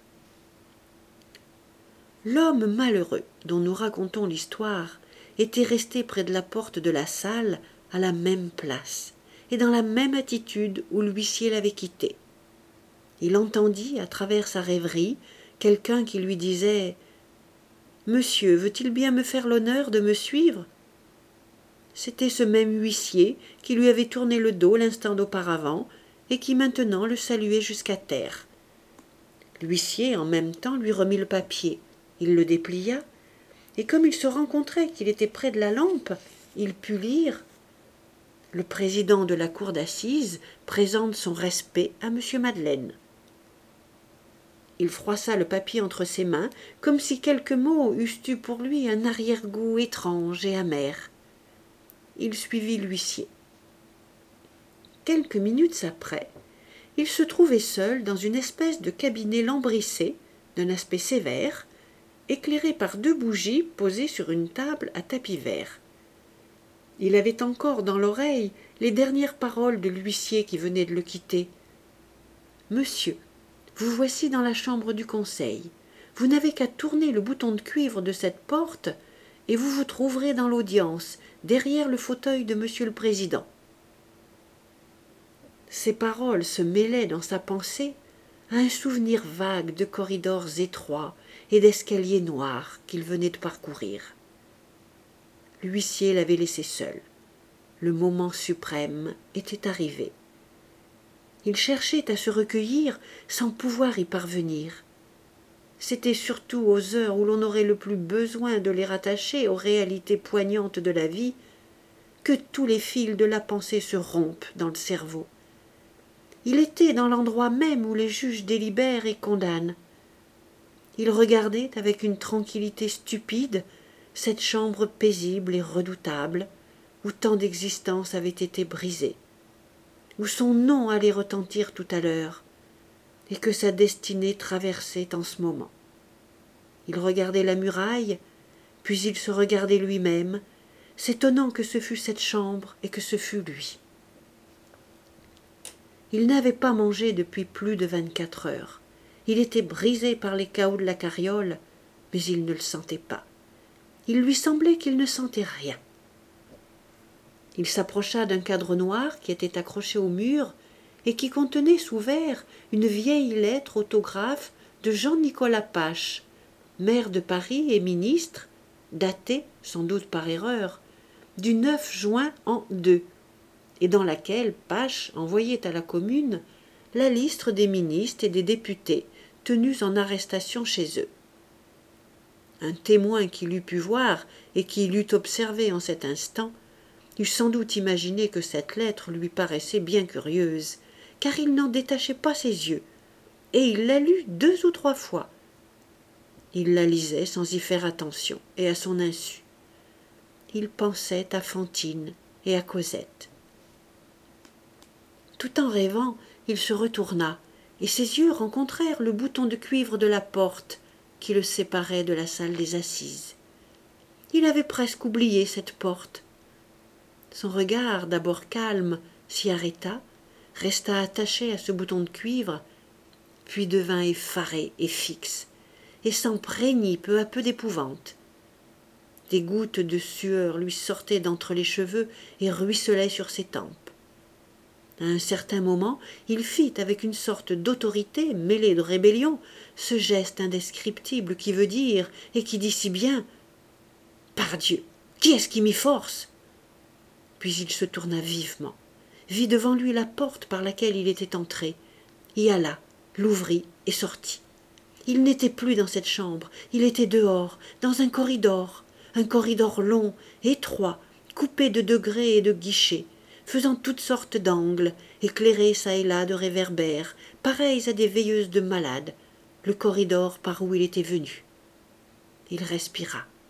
L'homme malheureux dont nous racontons l'histoire était resté près de la porte de la salle à la même place et dans la même attitude où l'huissier l'avait quitté. Il entendit, à travers sa rêverie, quelqu'un qui lui disait « Monsieur veut-il bien me faire l'honneur de me suivre ?» C'était ce même huissier qui lui avait tourné le dos l'instant d'auparavant et qui maintenant le saluait jusqu'à terre. L'huissier, en même temps, lui remit le papier. Il le déplia, et comme il se rencontrait qu'il était près de la lampe, il put lire « Le président de la cour d'assises présente son respect à monsieur Madeleine ». Il froissa le papier entre ses mains, comme si quelques mots eussent eu pour lui un arrière-goût étrange et amer. Il suivit l'huissier. Quelques minutes après, il se trouvait seul dans une espèce de cabinet lambrissé, d'un aspect sévère, éclairé par deux bougies posées sur une table à tapis vert. Il avait encore dans l'oreille les dernières paroles de l'huissier qui venait de le quitter. « Monsieur, vous voici dans la chambre du conseil. Vous n'avez qu'à tourner le bouton de cuivre de cette porte et vous vous trouverez dans l'audience, derrière le fauteuil de monsieur le président. » Ces paroles se mêlaient dans sa pensée à un souvenir vague de corridors étroits et d'escaliers noirs qu'il venait de parcourir. L'huissier l'avait laissé seul. Le moment suprême était arrivé. Il cherchait à se recueillir sans pouvoir y parvenir. C'était surtout aux heures où l'on aurait le plus besoin de les rattacher aux réalités poignantes de la vie que tous les fils de la pensée se rompent dans le cerveau. Il était dans l'endroit même où les juges délibèrent et condamnent. Il regardait avec une tranquillité stupide cette chambre paisible et redoutable où tant d'existences avaient été brisées, où son nom allait retentir tout à l'heure et que sa destinée traversait en ce moment. Il regardait la muraille, puis il se regardait lui-même, s'étonnant que ce fût cette chambre et que ce fût lui. Il n'avait pas mangé depuis plus de vingt-quatre heures. Il était brisé par les cahots de la carriole, mais il ne le sentait pas. Il lui semblait qu'il ne sentait rien. Il s'approcha d'un cadre noir qui était accroché au mur et qui contenait sous verre une vieille lettre autographe de Jean-Nicolas Pache, maire de Paris et ministre, datée, sans doute par erreur, du neuf juin en deux, et dans laquelle Pache envoyait à la commune la liste des ministres et des députés tenus en arrestation chez eux. Un témoin qui l'eût pu voir et qui l'eût observé en cet instant eût sans doute imaginé que cette lettre lui paraissait bien curieuse, car il n'en détachait pas ses yeux, et il la lut deux ou trois fois. Il la lisait sans y faire attention et à son insu. Il pensait à Fantine et à Cosette. Tout en rêvant, il se retourna, et ses yeux rencontrèrent le bouton de cuivre de la porte qui le séparait de la salle des assises. Il avait presque oublié cette porte. Son regard, d'abord calme, s'y arrêta, resta attaché à ce bouton de cuivre, puis devint effaré et fixe, et s'empreignit peu à peu d'épouvante. Des gouttes de sueur lui sortaient d'entre les cheveux et ruisselaient sur ses tempes. À un certain moment, il fit, avec une sorte d'autorité mêlée de rébellion, ce geste indescriptible qui veut dire, et qui dit si bien « Pardieu, qui est-ce qui m'y force ?» Puis il se tourna vivement, vit devant lui la porte par laquelle il était entré, y alla, l'ouvrit et sortit. Il n'était plus dans cette chambre, il était dehors, dans un corridor, un corridor long, étroit, coupé de degrés et de guichets, faisant toutes sortes d'angles, éclairés çà et là de réverbères, pareils à des veilleuses de malades, le corridor par où il était venu. Il respira.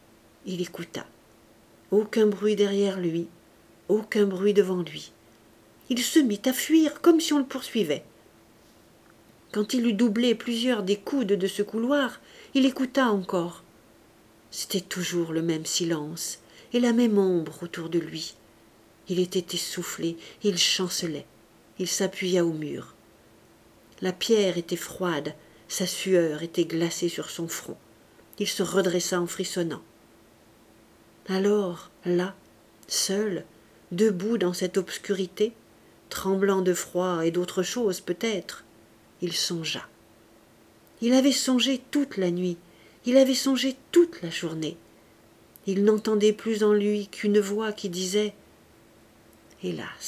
Il écouta. Aucun bruit derrière lui, aucun bruit devant lui. Il se mit à fuir comme si on le poursuivait. Quand il eut doublé plusieurs des coudes de ce couloir, il écouta encore. C'était toujours le même silence et la même ombre autour de lui. Il était essoufflé, il chancelait, il s'appuya au mur. La pierre était froide, sa sueur était glacée sur son front. Il se redressa en frissonnant. Alors, là, seul, debout dans cette obscurité, tremblant de froid et d'autre chose peut-être, il songea. Il avait songé toute la nuit, il avait songé toute la journée. Il n'entendait plus en lui qu'une voix qui disait « Hélas !»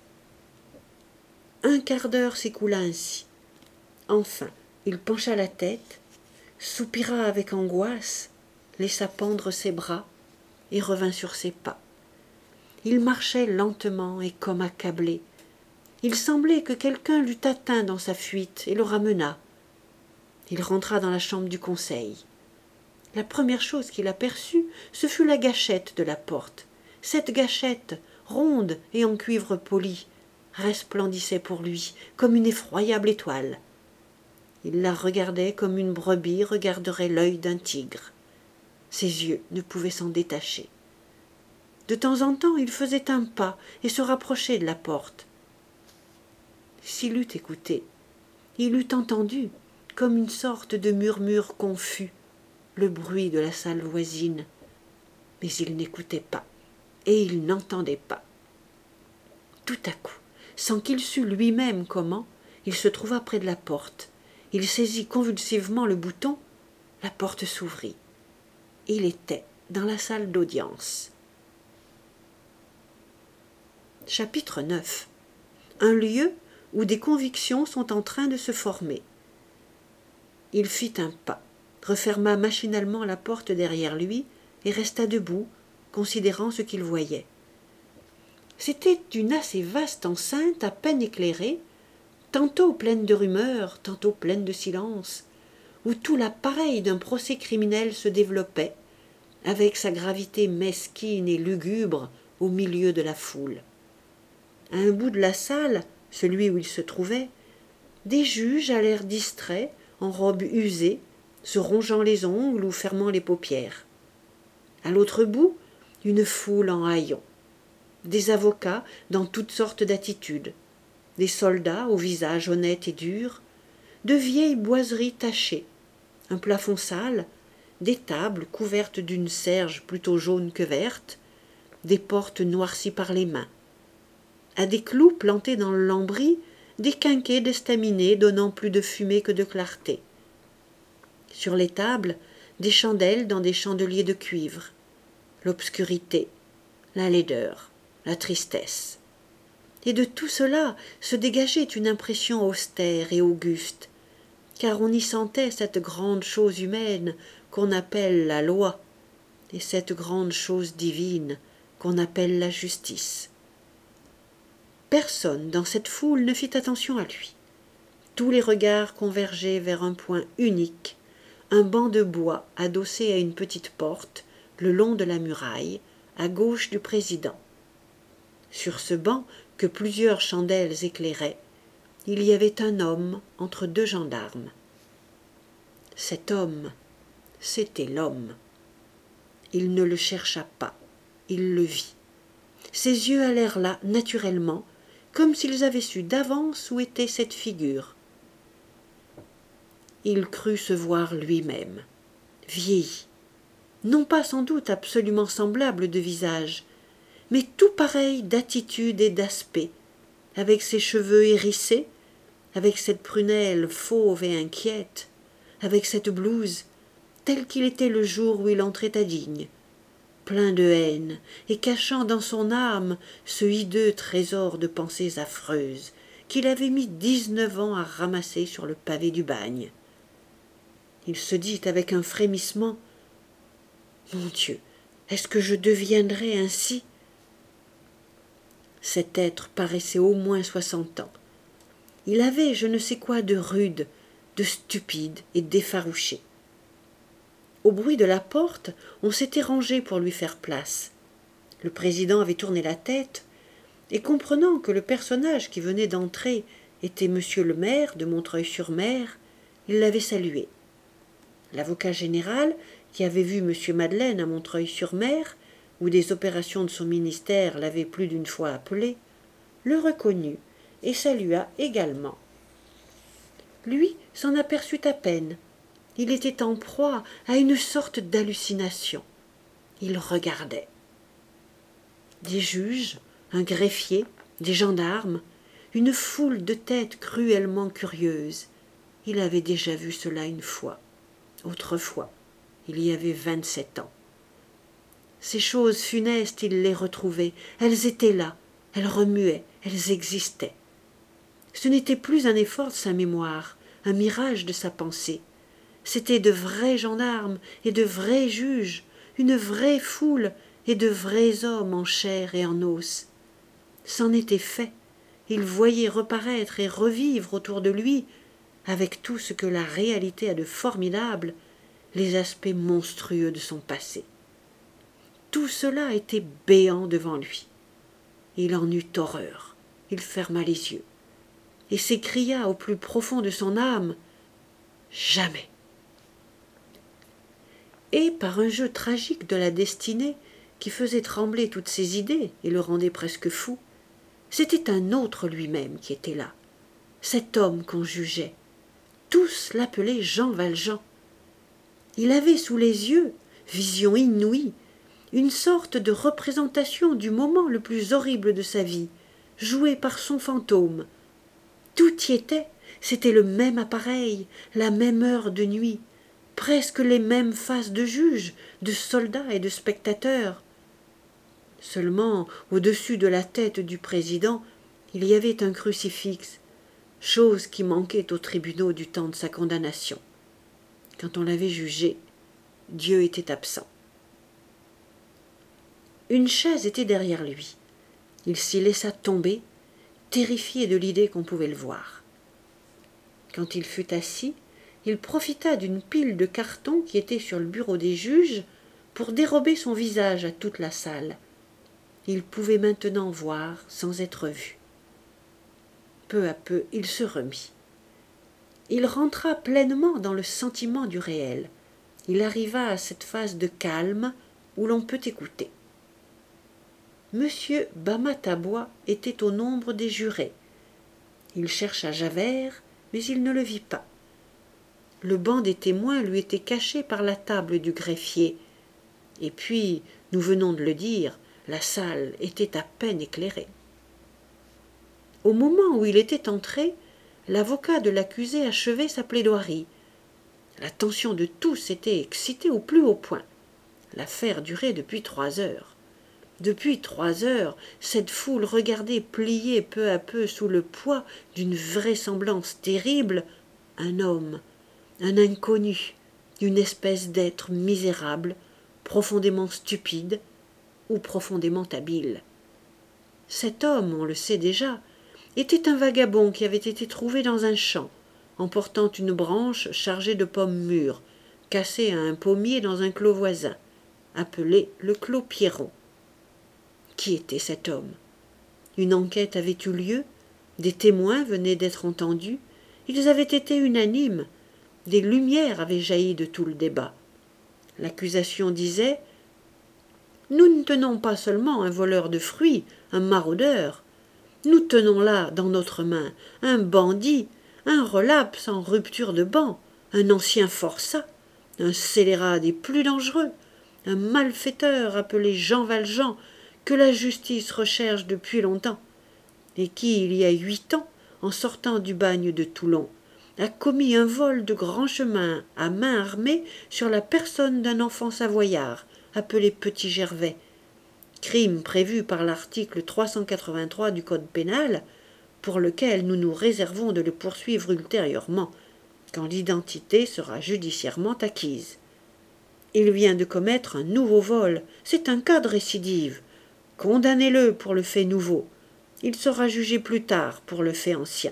Un quart d'heure s'écoula ainsi. Enfin, il pencha la tête, soupira avec angoisse, laissa pendre ses bras et revint sur ses pas. Il marchait lentement et comme accablé. Il semblait que quelqu'un l'eût atteint dans sa fuite et le ramena. Il rentra dans la chambre du conseil. La première chose qu'il aperçut, ce fut la gâchette de la porte. Cette gâchette, ronde et en cuivre poli, resplendissait pour lui comme une effroyable étoile. Il la regardait comme une brebis regarderait l'œil d'un tigre. Ses yeux ne pouvaient s'en détacher. De temps en temps, il faisait un pas et se rapprochait de la porte. S'il eût écouté, il eût entendu, comme une sorte de murmure confus, le bruit de la salle voisine. Mais il n'écoutait pas, et il n'entendait pas. Tout à coup, sans qu'il sût lui-même comment, il se trouva près de la porte. Il saisit convulsivement le bouton, la porte s'ouvrit. Il était dans la salle d'audience. Chapitre neuf. Un lieu où des convictions sont en train de se former. Il fit un pas, referma machinalement la porte derrière lui et resta debout, considérant ce qu'il voyait. C'était une assez vaste enceinte à peine éclairée, tantôt pleine de rumeurs, tantôt pleine de silence, où tout l'appareil d'un procès criminel se développait, avec sa gravité mesquine et lugubre au milieu de la foule. À un bout de la salle, celui où il se trouvait, des juges à l'air distrait, en robe usée, se rongeant les ongles ou fermant les paupières. À l'autre bout, une foule en haillons. Des avocats dans toutes sortes d'attitudes, des soldats au visage honnête et dur, de vieilles boiseries tachées, un plafond sale, des tables couvertes d'une serge plutôt jaune que verte, des portes noircies par les mains. À des clous plantés dans le lambris, des quinquets d'estaminets donnant plus de fumée que de clarté. Sur les tables, des chandelles dans des chandeliers de cuivre. L'obscurité, la laideur, la tristesse. Et de tout cela se dégageait une impression austère et auguste, car on y sentait cette grande chose humaine qu'on appelle la loi, et cette grande chose divine qu'on appelle la justice. Personne dans cette foule ne fit attention à lui. Tous les regards convergeaient vers un point unique, un banc de bois adossé à une petite porte, le long de la muraille, à gauche du président. Sur ce banc, que plusieurs chandelles éclairaient, il y avait un homme entre deux gendarmes. Cet homme, c'était l'homme. Il ne le chercha pas, il le vit. Ses yeux allèrent là, naturellement, comme s'ils avaient su d'avance où était cette figure. Il crut se voir lui-même, vieilli, non pas sans doute absolument semblable de visage, mais tout pareil d'attitude et d'aspect, avec ses cheveux hérissés, avec cette prunelle fauve et inquiète, avec cette blouse, tel qu'il était le jour où il entrait à Digne, plein de haine et cachant dans son âme ce hideux trésor de pensées affreuses qu'il avait mis dix-neuf ans à ramasser sur le pavé du bagne. Il se dit avec un frémissement « Mon Dieu, est-ce que je deviendrai ainsi ?» Cet être paraissait au moins soixante ans. Il avait je ne sais quoi de rude, de stupide et d'effarouché. Au bruit de la porte, on s'était rangé pour lui faire place. Le président avait tourné la tête, et comprenant que le personnage qui venait d'entrer était monsieur le maire de Montreuil-sur-Mer, il l'avait salué. L'avocat général, qui avait vu monsieur Madeleine à Montreuil-sur-Mer, où des opérations de son ministère l'avaient plus d'une fois appelé, le reconnut et salua également. Lui s'en aperçut à peine. Il était en proie à une sorte d'hallucination. Il regardait. Des juges, un greffier, des gendarmes, une foule de têtes cruellement curieuses. Il avait déjà vu cela une fois, autrefois, il y avait vingt-sept ans. Ces choses funestes, il les retrouvait, elles étaient là, elles remuaient, elles existaient. Ce n'était plus un effort de sa mémoire, un mirage de sa pensée. C'étaient de vrais gendarmes et de vrais juges, une vraie foule et de vrais hommes en chair et en os. C'en était fait. Il voyait reparaître et revivre autour de lui, avec tout ce que la réalité a de formidable, les aspects monstrueux de son passé. Tout cela était béant devant lui. Il en eut horreur. Il ferma les yeux et s'écria au plus profond de son âme « Jamais !» Et par un jeu tragique de la destinée qui faisait trembler toutes ses idées et le rendait presque fou, c'était un autre lui-même qui était là, cet homme qu'on jugeait. Tous l'appelaient Jean Valjean. Il avait sous les yeux, vision inouïe, une sorte de représentation du moment le plus horrible de sa vie, jouée par son fantôme. Tout y était, c'était le même appareil, la même heure de nuit, presque les mêmes faces de juges, de soldats et de spectateurs. Seulement, au-dessus de la tête du président, il y avait un crucifix, chose qui manquait aux tribunaux du temps de sa condamnation. Quand on l'avait jugé, Dieu était absent. Une chaise était derrière lui. Il s'y laissa tomber, terrifié de l'idée qu'on pouvait le voir. Quand il fut assis, il profita d'une pile de cartons qui était sur le bureau des juges pour dérober son visage à toute la salle. Il pouvait maintenant voir sans être vu. Peu à peu, il se remit. Il rentra pleinement dans le sentiment du réel. Il arriva à cette phase de calme où l'on peut écouter. Monsieur Bamatabois était au nombre des jurés. Il chercha Javert, mais il ne le vit pas. Le banc des témoins lui était caché par la table du greffier. Et puis, nous venons de le dire, la salle était à peine éclairée. Au moment où il était entré, l'avocat de l'accusé achevait sa plaidoirie. L'attention de tous était excitée au plus haut point. L'affaire durait depuis trois heures. Depuis trois heures, cette foule regardait plier peu à peu sous le poids d'une vraisemblance terrible un homme, un inconnu, une espèce d'être misérable, profondément stupide ou profondément habile. Cet homme, on le sait déjà, était un vagabond qui avait été trouvé dans un champ, emportant une branche chargée de pommes mûres, cassée à un pommier dans un clos voisin, appelé le clos Pierron. Qui était cet homme? Une enquête avait eu lieu, des témoins venaient d'être entendus, ils avaient été unanimes, des lumières avaient jailli de tout le débat. L'accusation disait « Nous ne tenons pas seulement un voleur de fruits, un maraudeur, nous tenons là, dans notre main, un bandit, un relaps en rupture de ban, un ancien forçat, un scélérat des plus dangereux, un malfaiteur appelé Jean Valjean, que la justice recherche depuis longtemps, et qui, il y a huit ans, en sortant du bagne de Toulon, a commis un vol de grand chemin à main armée sur la personne d'un enfant savoyard, appelé Petit Gervais, crime prévu par l'article trois cent quatre-vingt-trois du Code pénal, pour lequel nous nous réservons de le poursuivre ultérieurement, quand l'identité sera judiciairement acquise. Il vient de commettre un nouveau vol, c'est un cas de récidive. Condamnez-le pour le fait nouveau. Il sera jugé plus tard pour le fait ancien.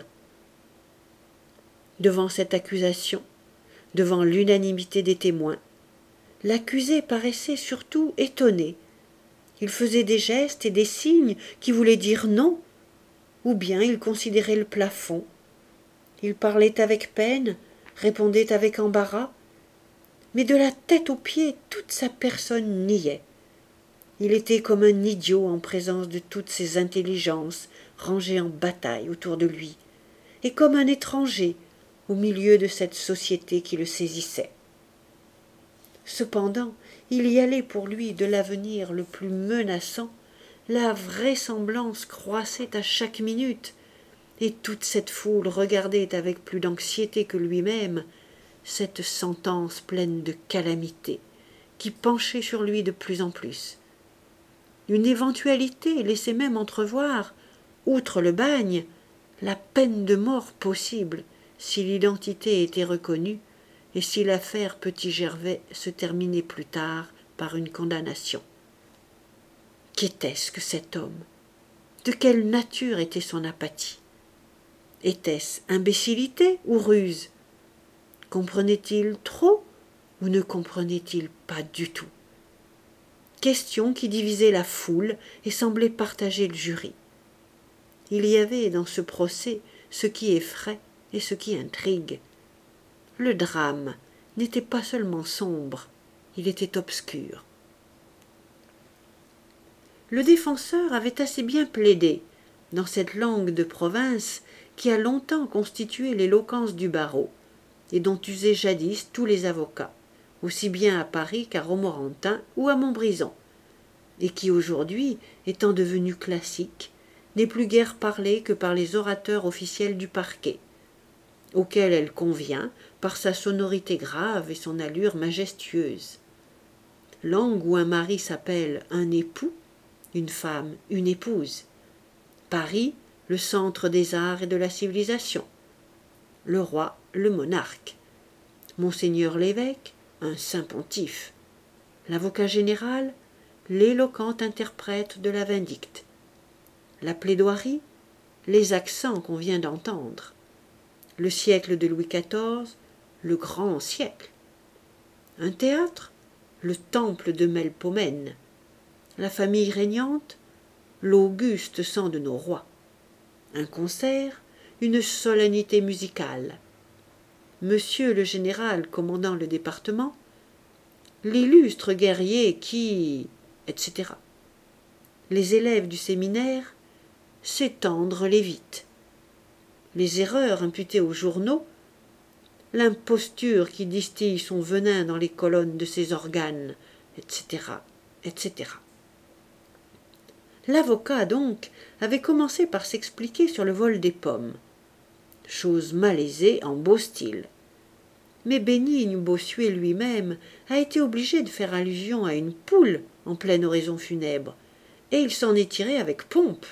Devant cette accusation, devant l'unanimité des témoins, L'accusé paraissait surtout étonné. Il faisait des gestes et des signes qui voulaient dire non, ou bien il considérait le plafond. Il parlait avec peine, répondait avec embarras, mais de la tête aux pieds, toute sa personne niait. Il était comme un idiot en présence de toutes ces intelligences rangées en bataille autour de lui, et comme un étranger au milieu de cette société qui le saisissait. Cependant, il y allait pour lui de l'avenir le plus menaçant, la vraisemblance croissait à chaque minute, et toute cette foule regardait avec plus d'anxiété que lui-même cette sentence pleine de calamité qui penchait sur lui de plus en plus. Une éventualité laissait même entrevoir, outre le bagne, la peine de mort possible si l'identité était reconnue et si l'affaire Petit-Gervais se terminait plus tard par une condamnation. Qu'était-ce que cet homme? De quelle nature était son apathie? Était-ce imbécilité ou ruse? Comprenait-il trop ou ne comprenait-il pas du tout? Question qui divisait la foule et semblait partager le jury. Il y avait dans ce procès ce qui effraie et ce qui intrigue. Le drame n'était pas seulement sombre, il était obscur. Le défenseur avait assez bien plaidé, dans cette langue de province qui a longtemps constitué l'éloquence du barreau, et dont usaient jadis tous les avocats, aussi bien à Paris qu'à Romorantin ou à Montbrison, et qui aujourd'hui, étant devenue classique, n'est plus guère parlée que par les orateurs officiels du parquet, auquel elle convient par sa sonorité grave et son allure majestueuse. Langue où un mari s'appelle un époux, une femme une épouse. Paris, le centre des arts et de la civilisation. Le roi, le monarque. Monseigneur l'évêque, un saint pontife. L'avocat général, l'éloquent interprète de la vindicte. La plaidoirie, les accents qu'on vient d'entendre. Le siècle de Louis quatorze, le grand siècle. Un théâtre, le temple de Melpomène. La famille régnante, l'auguste sang de nos rois. Un concert, une solennité musicale. Monsieur le général commandant le département, l'illustre guerrier qui, et cetera. Les élèves du séminaire, s'étendre lévite. Les erreurs imputées aux journaux, l'imposture qui distille son venin dans les colonnes de ses organes, et cetera, et cetera. L'avocat, donc, avait commencé par s'expliquer sur le vol des pommes, chose malaisée en beau style. Mais Bénigne Bossuet lui-même a été obligé de faire allusion à une poule en pleine oraison funèbre, et il s'en est tiré avec pompe.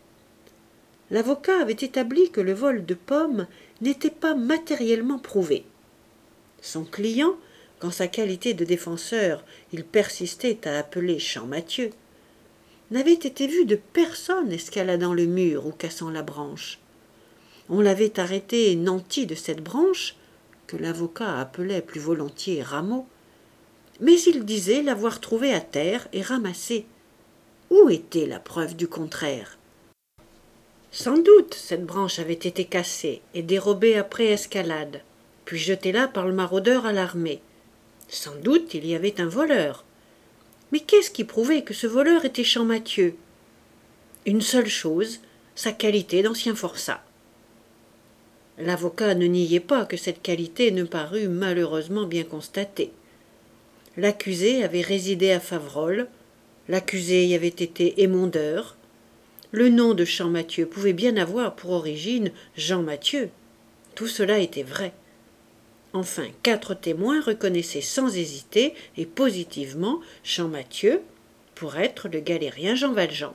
L'avocat avait établi que le vol de pommes n'était pas matériellement prouvé. Son client, qu'en sa qualité de défenseur il persistait à appeler Champmathieu, n'avait été vu de personne escaladant le mur ou cassant la branche. On l'avait arrêté nanti de cette branche, que l'avocat appelait plus volontiers rameau, mais il disait l'avoir trouvé à terre et ramassé. Où était la preuve du contraire? Sans doute cette branche avait été cassée et dérobée après escalade, puis jetée là par le maraudeur alarmé. Sans doute il y avait un voleur. Mais qu'est-ce qui prouvait que ce voleur était Champmathieu? Une seule chose, sa qualité d'ancien forçat. L'avocat ne niait pas que cette qualité ne parût malheureusement bien constatée. L'accusé avait résidé à Faverolles, l'accusé y avait été émondeur. Le nom de Champmathieu pouvait bien avoir pour origine Jean Mathieu. Tout cela était vrai. Enfin, quatre témoins reconnaissaient sans hésiter et positivement Champmathieu pour être le galérien Jean Valjean.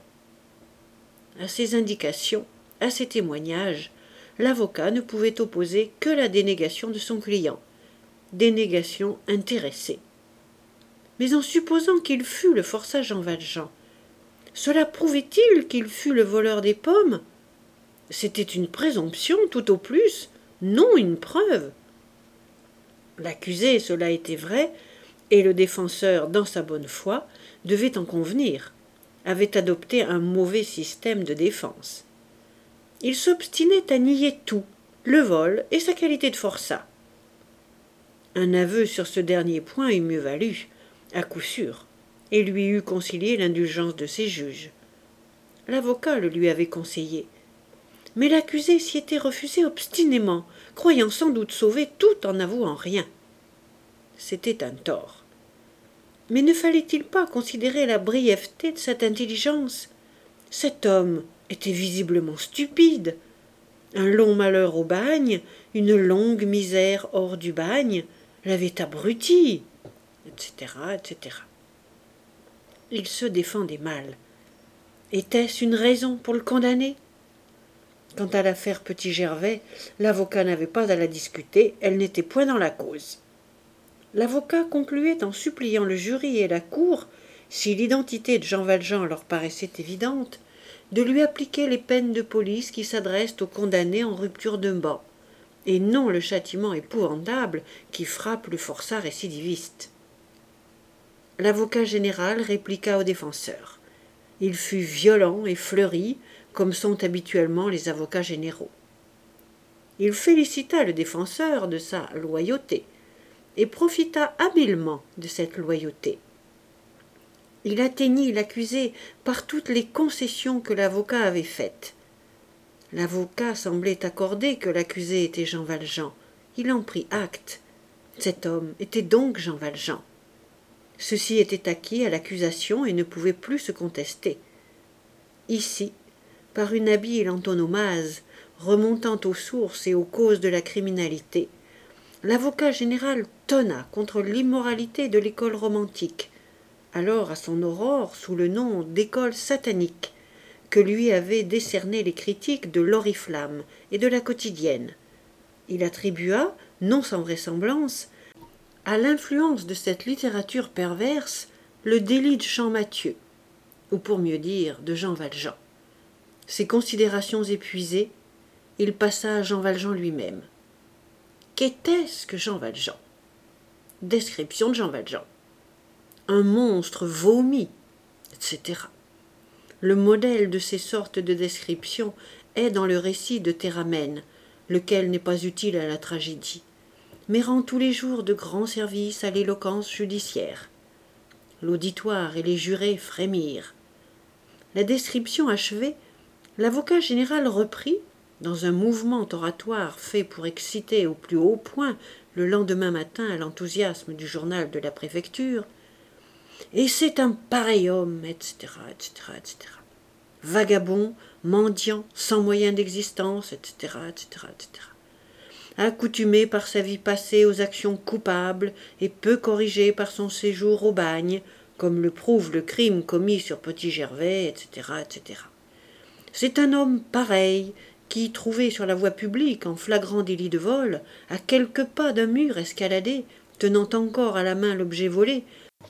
À ces indications, à ces témoignages, l'avocat ne pouvait opposer que la dénégation de son client, dénégation intéressée. Mais en supposant qu'il fût le forçat Jean Valjean, cela prouvait-il qu'il fût le voleur des pommes? C'était une présomption tout au plus, non une preuve. L'accusé, cela était vrai, Et le défenseur, dans sa bonne foi, devait en convenir, avait adopté un mauvais système de défense. Il s'obstinait à nier tout, le vol et sa qualité de forçat. Un aveu sur ce dernier point eût mieux valu, à coup sûr, et lui eût concilié l'indulgence de ses juges. L'avocat le lui avait conseillé. Mais l'accusé s'y était refusé obstinément, croyant sans doute sauver tout en n'avouant rien. C'était un tort. Mais ne fallait-il pas considérer la brièveté de cette intelligence? Cet homme était visiblement stupide. Un long malheur au bagne, une longue misère hors du bagne, l'avait abruti, et cetera, et cetera. Il se défendait mal. Était-ce une raison pour le condamner? Quant à l'affaire Petit-Gervais, l'avocat n'avait pas à la discuter, elle n'était point dans la cause. L'avocat concluait en suppliant le jury et la cour, si l'identité de Jean Valjean leur paraissait évidente, de lui appliquer les peines de police qui s'adressent aux condamnés en rupture de ban, et non le châtiment épouvantable qui frappe le forçat récidiviste. L'avocat général répliqua au défenseur. Il fut violent et fleuri, comme sont habituellement les avocats généraux. Il félicita le défenseur de sa loyauté, et profita habilement de cette loyauté. Il atteignit l'accusé par toutes les concessions que l'avocat avait faites. L'avocat semblait accorder que l'accusé était Jean Valjean. Il en prit acte. Cet homme était donc Jean Valjean. Ceci était acquis à l'accusation et ne pouvait plus se contester. Ici, par une habile antonomase, remontant aux sources et aux causes de la criminalité, l'avocat général tonna contre l'immoralité de l'école romantique, alors à son aurore sous le nom d'école satanique, que lui avaient décerné les critiques de l'Oriflamme et de la Quotidienne. Il attribua, non sans vraisemblance, à l'influence de cette littérature perverse le délit de Champmathieu, ou pour mieux dire de Jean Valjean. Ses considérations épuisées, il passa à Jean Valjean lui-même. Qu'était-ce que Jean Valjean? Description de Jean Valjean. Un monstre vomi, et cetera. Le modèle de ces sortes de descriptions est dans le récit de Théramène, lequel n'est pas utile à la tragédie, mais rend tous les jours de grands services à l'éloquence judiciaire. L'auditoire et les jurés frémirent. La description achevée, l'avocat général reprit, dans un mouvement oratoire fait pour exciter au plus haut point le lendemain matin à l'enthousiasme du journal de la préfecture, et c'est un pareil homme, et cetera, et cetera, et cetera. Vagabond, mendiant, sans moyen d'existence, et cetera, et cetera, et cetera. Accoutumé par sa vie passée aux actions coupables et peu corrigé par son séjour au bagne, comme le prouve le crime commis sur Petit-Gervais, et cetera, et cetera. C'est un homme pareil qui, trouvé sur la voie publique en flagrant délit de vol, à quelques pas d'un mur escaladé, tenant encore à la main l'objet volé,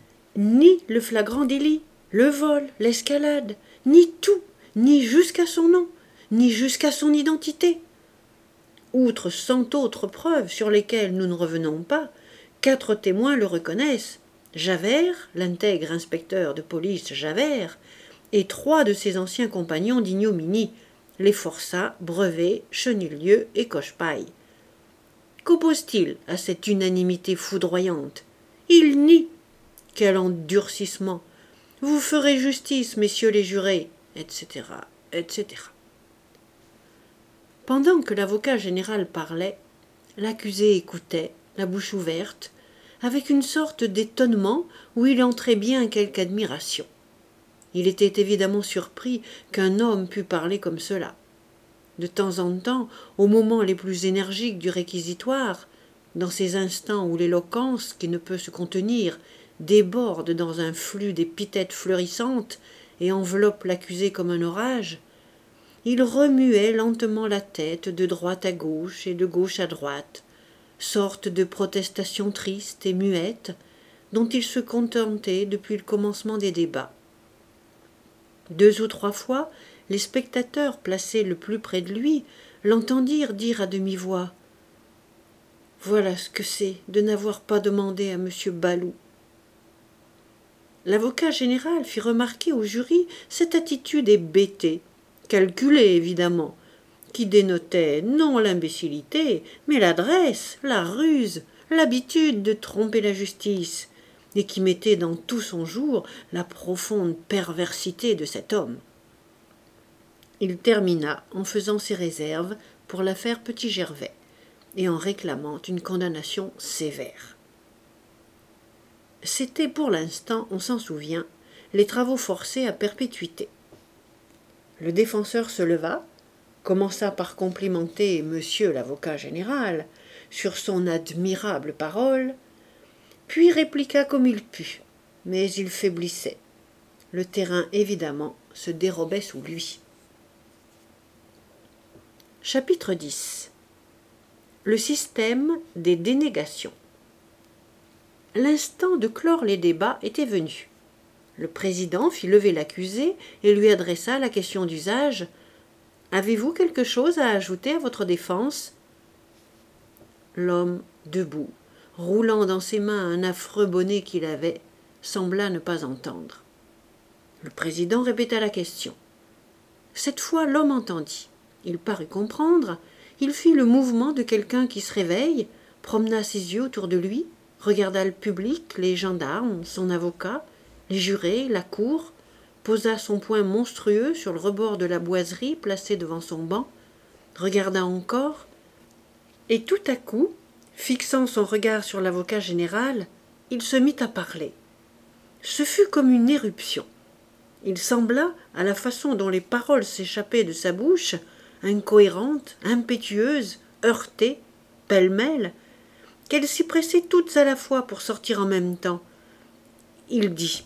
ni le flagrant délit, le vol, l'escalade, ni tout, ni jusqu'à son nom, ni jusqu'à son identité. Outre cent autres preuves sur lesquelles nous ne revenons pas, quatre témoins le reconnaissent, Javert, l'intègre inspecteur de police Javert, et trois de ses anciens compagnons d'ignominie, les forçats, Brevet, Chenildieu et Cochepaille. Qu'oppose-t-il à cette unanimité foudroyante? Il nie. Quel endurcissement! Vous ferez justice, messieurs les jurés, et cetera, et cetera. Pendant que l'avocat général parlait, l'accusé écoutait, la bouche ouverte, avec une sorte d'étonnement où il entrait bien quelque admiration. Il était évidemment surpris qu'un homme pût parler comme cela. De temps en temps, aux moments les plus énergiques du réquisitoire, dans ces instants où l'éloquence, qui ne peut se contenir, déborde dans un flux d'épithètes fleurissantes et enveloppe l'accusé comme un orage, il remuait lentement la tête de droite à gauche et de gauche à droite, sorte de protestation triste et muette dont il se contentait depuis le commencement des débats. Deux ou trois fois, les spectateurs placés le plus près de lui l'entendirent dire à demi-voix « Voilà ce que c'est de n'avoir pas demandé à M. Balou. L'avocat général fit remarquer au jury cette attitude hébétée, calculée évidemment, qui dénotait non l'imbécilité, mais l'adresse, la ruse, l'habitude de tromper la justice, et qui mettait dans tout son jour la profonde perversité de cet homme. Il termina en faisant ses réserves pour l'affaire Petit-Gervais et en réclamant une condamnation sévère. C'était pour l'instant, on s'en souvient, les travaux forcés à perpétuité. Le défenseur se leva, commença par complimenter monsieur l'avocat général sur son admirable parole, puis répliqua comme il put, mais il faiblissait. Le terrain, évidemment, se dérobait sous lui. Chapitre dix. Le système des dénégations. L'instant de clore les débats était venu. Le président fit lever l'accusé et lui adressa la question d'usage. « Avez-vous quelque chose à ajouter à votre défense ?» L'homme, debout, roulant dans ses mains un affreux bonnet qu'il avait, sembla ne pas entendre. Le président répéta la question. Cette fois, l'homme entendit. Il parut comprendre. Il fit le mouvement de quelqu'un qui se réveille, promena ses yeux autour de lui, regarda le public, les gendarmes, son avocat, les jurés, la cour, posa son poing monstrueux sur le rebord de la boiserie placée devant son banc, regarda encore, et tout à coup, fixant son regard sur l'avocat général, il se mit à parler. Ce fut comme une éruption. Il sembla, à la façon dont les paroles s'échappaient de sa bouche, incohérentes, impétueuses, heurtées, pêle-mêle, qu'elles s'y pressaient toutes à la fois pour sortir en même temps. Il dit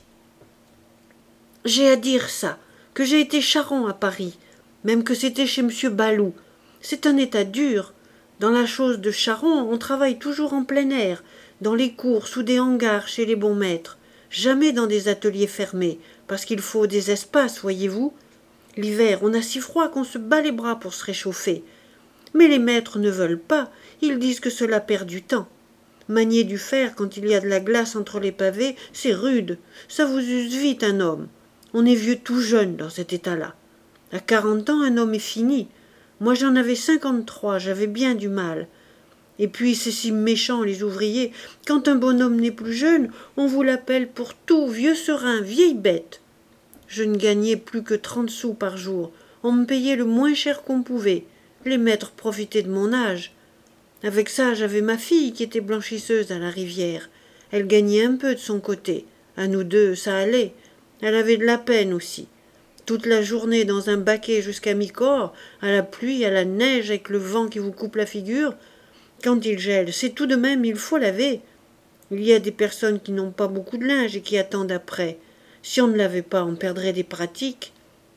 « J'ai à dire ça, que j'ai été charron à Paris, même que c'était chez monsieur Balou. C'est un état dur. Dans la chose de charron, on travaille toujours en plein air, dans les cours, sous des hangars chez les bons maîtres, jamais dans des ateliers fermés, parce qu'il faut des espaces, voyez-vous. L'hiver, on a si froid qu'on se bat les bras pour se réchauffer. Mais les maîtres ne veulent pas, ils disent que cela perd du temps. Manier du fer quand il y a de la glace entre les pavés, c'est rude, ça vous use vite un homme. On est vieux tout jeune dans cet état-là. À quarante ans, un homme est fini. Moi j'en avais cinquante-trois, j'avais bien du mal. Et puis c'est si méchant les ouvriers, quand un bonhomme n'est plus jeune, on vous l'appelle pour tout, vieux serin, vieille bête. Je ne gagnais plus que trente sous par jour, on me payait le moins cher qu'on pouvait, les maîtres profitaient de mon âge. Avec ça, j'avais ma fille qui était blanchisseuse à la rivière. Elle gagnait un peu de son côté. À nous deux, ça allait. Elle avait de la peine aussi. Toute la journée dans un baquet jusqu'à mi-corps, à la pluie, à la neige, avec le vent qui vous coupe la figure. Quand il gèle, c'est tout de même, il faut laver. Il y a des personnes qui n'ont pas beaucoup de linge et qui attendent après. Si on ne lavait pas, on perdrait des pratiques.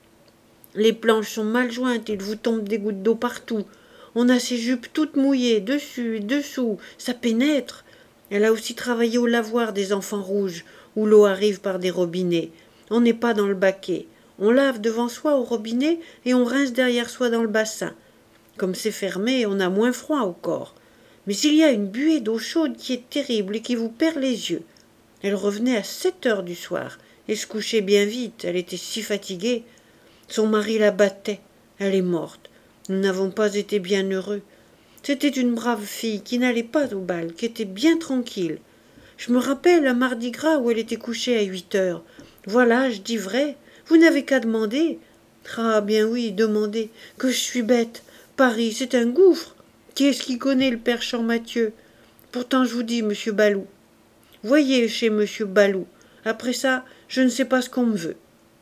Les planches sont mal jointes, il vous tombe des gouttes d'eau partout. On a ses jupes toutes mouillées, dessus et dessous, ça pénètre. Elle a aussi travaillé au lavoir des enfants rouges, où l'eau arrive par des robinets. On n'est pas dans le baquet. On lave devant soi au robinet et on rince derrière soi dans le bassin. Comme c'est fermé, on a moins froid au corps. Mais il y a une buée d'eau chaude qui est terrible et qui vous perd les yeux. Elle revenait à sept heures du soir et se couchait bien vite, elle était si fatiguée. Son mari la battait, elle est morte. Nous n'avons pas été bien heureux. C'était une brave fille qui n'allait pas au bal, qui était bien tranquille. Je me rappelle un mardi gras où elle était couchée à huit heures. Voilà, je dis vrai. Vous n'avez qu'à demander. Ah bien oui, demandez. Que je suis bête. Paris, c'est un gouffre. Qui est-ce qui connaît le père Champmathieu? Pourtant, je vous dis, monsieur Balou. Voyez chez monsieur Balou. Après ça, je ne sais pas ce qu'on me veut.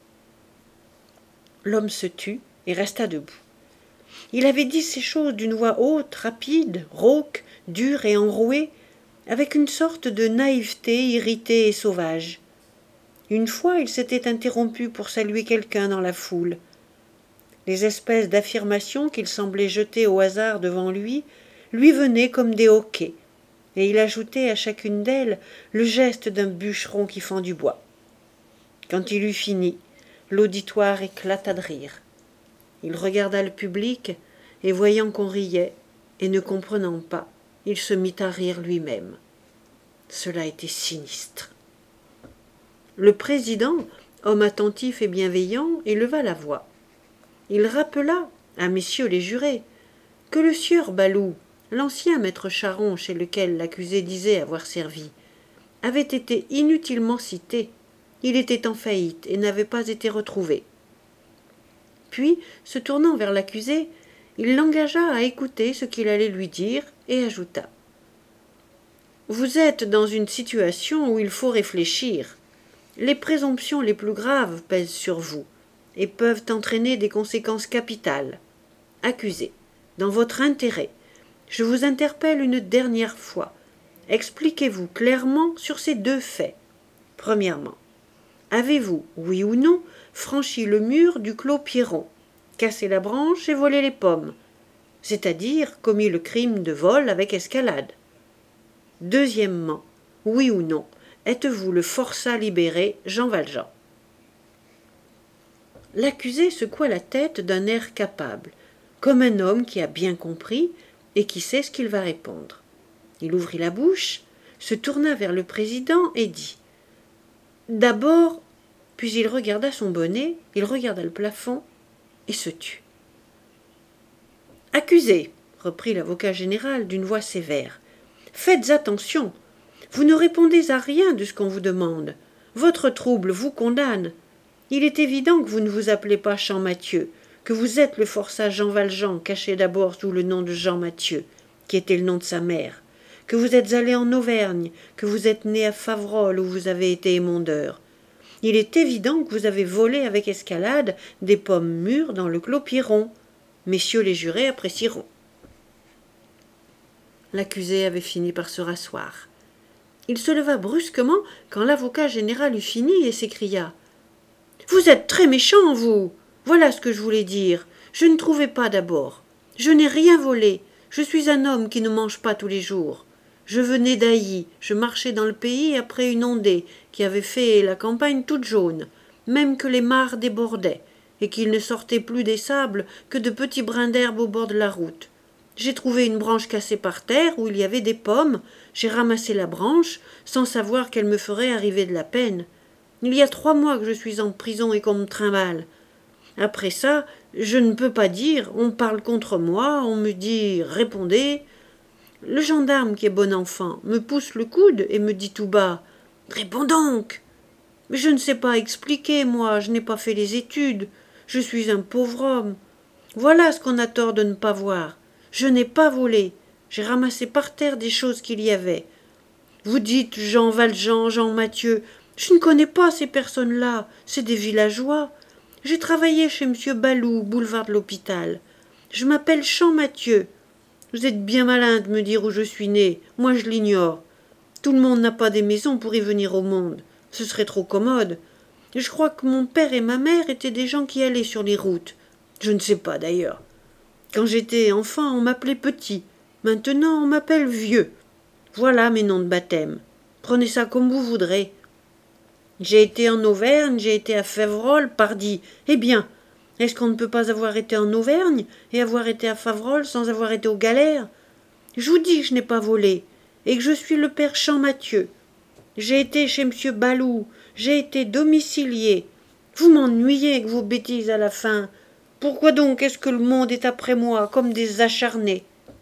L'homme se tut et resta debout. Il avait dit ces choses d'une voix haute, rapide, rauque, dure et enrouée, avec une sorte de naïveté irritée et sauvage. Une fois, il s'était interrompu pour saluer quelqu'un dans la foule. Les espèces d'affirmations qu'il semblait jeter au hasard devant lui lui venaient comme des hoquets, et il ajoutait à chacune d'elles le geste d'un bûcheron qui fend du bois. Quand il eut fini, l'auditoire éclata de rire. Il regarda le public, et voyant qu'on riait, et ne comprenant pas, il se mit à rire lui-même. Cela était sinistre. Le président, homme attentif et bienveillant, éleva la voix. Il rappela, à messieurs les jurés, que le sieur Balou, l'ancien maître charron chez lequel l'accusé disait avoir servi, avait été inutilement cité. Il était en faillite et n'avait pas été retrouvé. Puis, se tournant vers l'accusé, il l'engagea à écouter ce qu'il allait lui dire et ajouta « Vous êtes dans une situation où il faut réfléchir. Les présomptions les plus graves pèsent sur vous et peuvent entraîner des conséquences capitales. Accusé, dans votre intérêt, je vous interpelle une dernière fois. Expliquez-vous clairement sur ces deux faits. Premièrement, avez-vous, oui ou non, franchi le mur du clos Pierron, cassé la branche et volé les pommes, c'est-à-dire commis le crime de vol avec escalade? Deuxièmement, oui ou non, êtes-vous le forçat libéré Jean Valjean? L'accusé secoua la tête d'un air capable, comme un homme qui a bien compris et qui sait ce qu'il va répondre. Il ouvrit la bouche, se tourna vers le président et dit « D'abord… » Puis il regarda son bonnet, il regarda le plafond et se tut. « Accusé, » reprit l'avocat général d'une voix sévère, « faites attention. Vous ne répondez à rien de ce qu'on vous demande. Votre trouble vous condamne. Il est évident que vous ne vous appelez pas Champmathieu, que vous êtes le forçat Jean Valjean, caché d'abord sous le nom de Jean Mathieu, qui était le nom de sa mère, que vous êtes allé en Auvergne, que vous êtes né à Faverolles où vous avez été émondeur. Il est évident que vous avez volé avec escalade des pommes mûres dans le clos Pierron. Messieurs les jurés apprécieront. » L'accusé avait fini par se rasseoir. Il se leva brusquement quand l'avocat général eut fini et s'écria « Vous êtes très méchant, vous. Voilà ce que je voulais dire. Je ne trouvais pas d'abord. Je n'ai rien volé. Je suis un homme qui ne mange pas tous les jours. Je venais d'Ailly, je marchais dans le pays après une ondée qui avait fait la campagne toute jaune, même que les mares débordaient, et qu'il ne sortait plus des sables que de petits brins d'herbe au bord de la route. J'ai trouvé une branche cassée par terre où il y avait des pommes, j'ai ramassé la branche, sans savoir qu'elle me ferait arriver de la peine. Il y a trois mois que je suis en prison et qu'on me trimballe. Après ça, je ne peux pas dire, on parle contre moi, on me dit « répondez ». Le gendarme, qui est bon enfant, me pousse le coude et me dit tout bas « Réponds donc !» Mais je ne sais pas expliquer, moi, je n'ai pas fait les études. Je suis un pauvre homme. Voilà ce qu'on a tort de ne pas voir. Je n'ai pas volé. J'ai ramassé par terre des choses qu'il y avait. Vous dites Jean Valjean, Jean Mathieu. Je ne connais pas ces personnes-là. C'est des villageois. J'ai travaillé chez monsieur Balou, boulevard de l'Hôpital. Je m'appelle Champmathieu. Vous êtes bien malin de me dire où je suis né. Moi, je l'ignore. Tout le monde n'a pas des maisons pour y venir au monde. Ce serait trop commode. Je crois que mon père et ma mère étaient des gens qui allaient sur les routes. Je ne sais pas, d'ailleurs. Quand j'étais enfant, on m'appelait petit. Maintenant, on m'appelle vieux. Voilà mes noms de baptême. Prenez ça comme vous voudrez. J'ai été en Auvergne, j'ai été à Faverolles, pardi. Eh bien, est-ce qu'on ne peut pas avoir été en Auvergne et avoir été à Faverolles sans avoir été aux galères? Je vous dis que je n'ai pas volé et que je suis le père Champmathieu. J'ai été chez monsieur Balou, j'ai été domicilié. Vous m'ennuyez avec vos bêtises à la fin. Pourquoi donc est-ce que le monde est après moi comme des acharnés?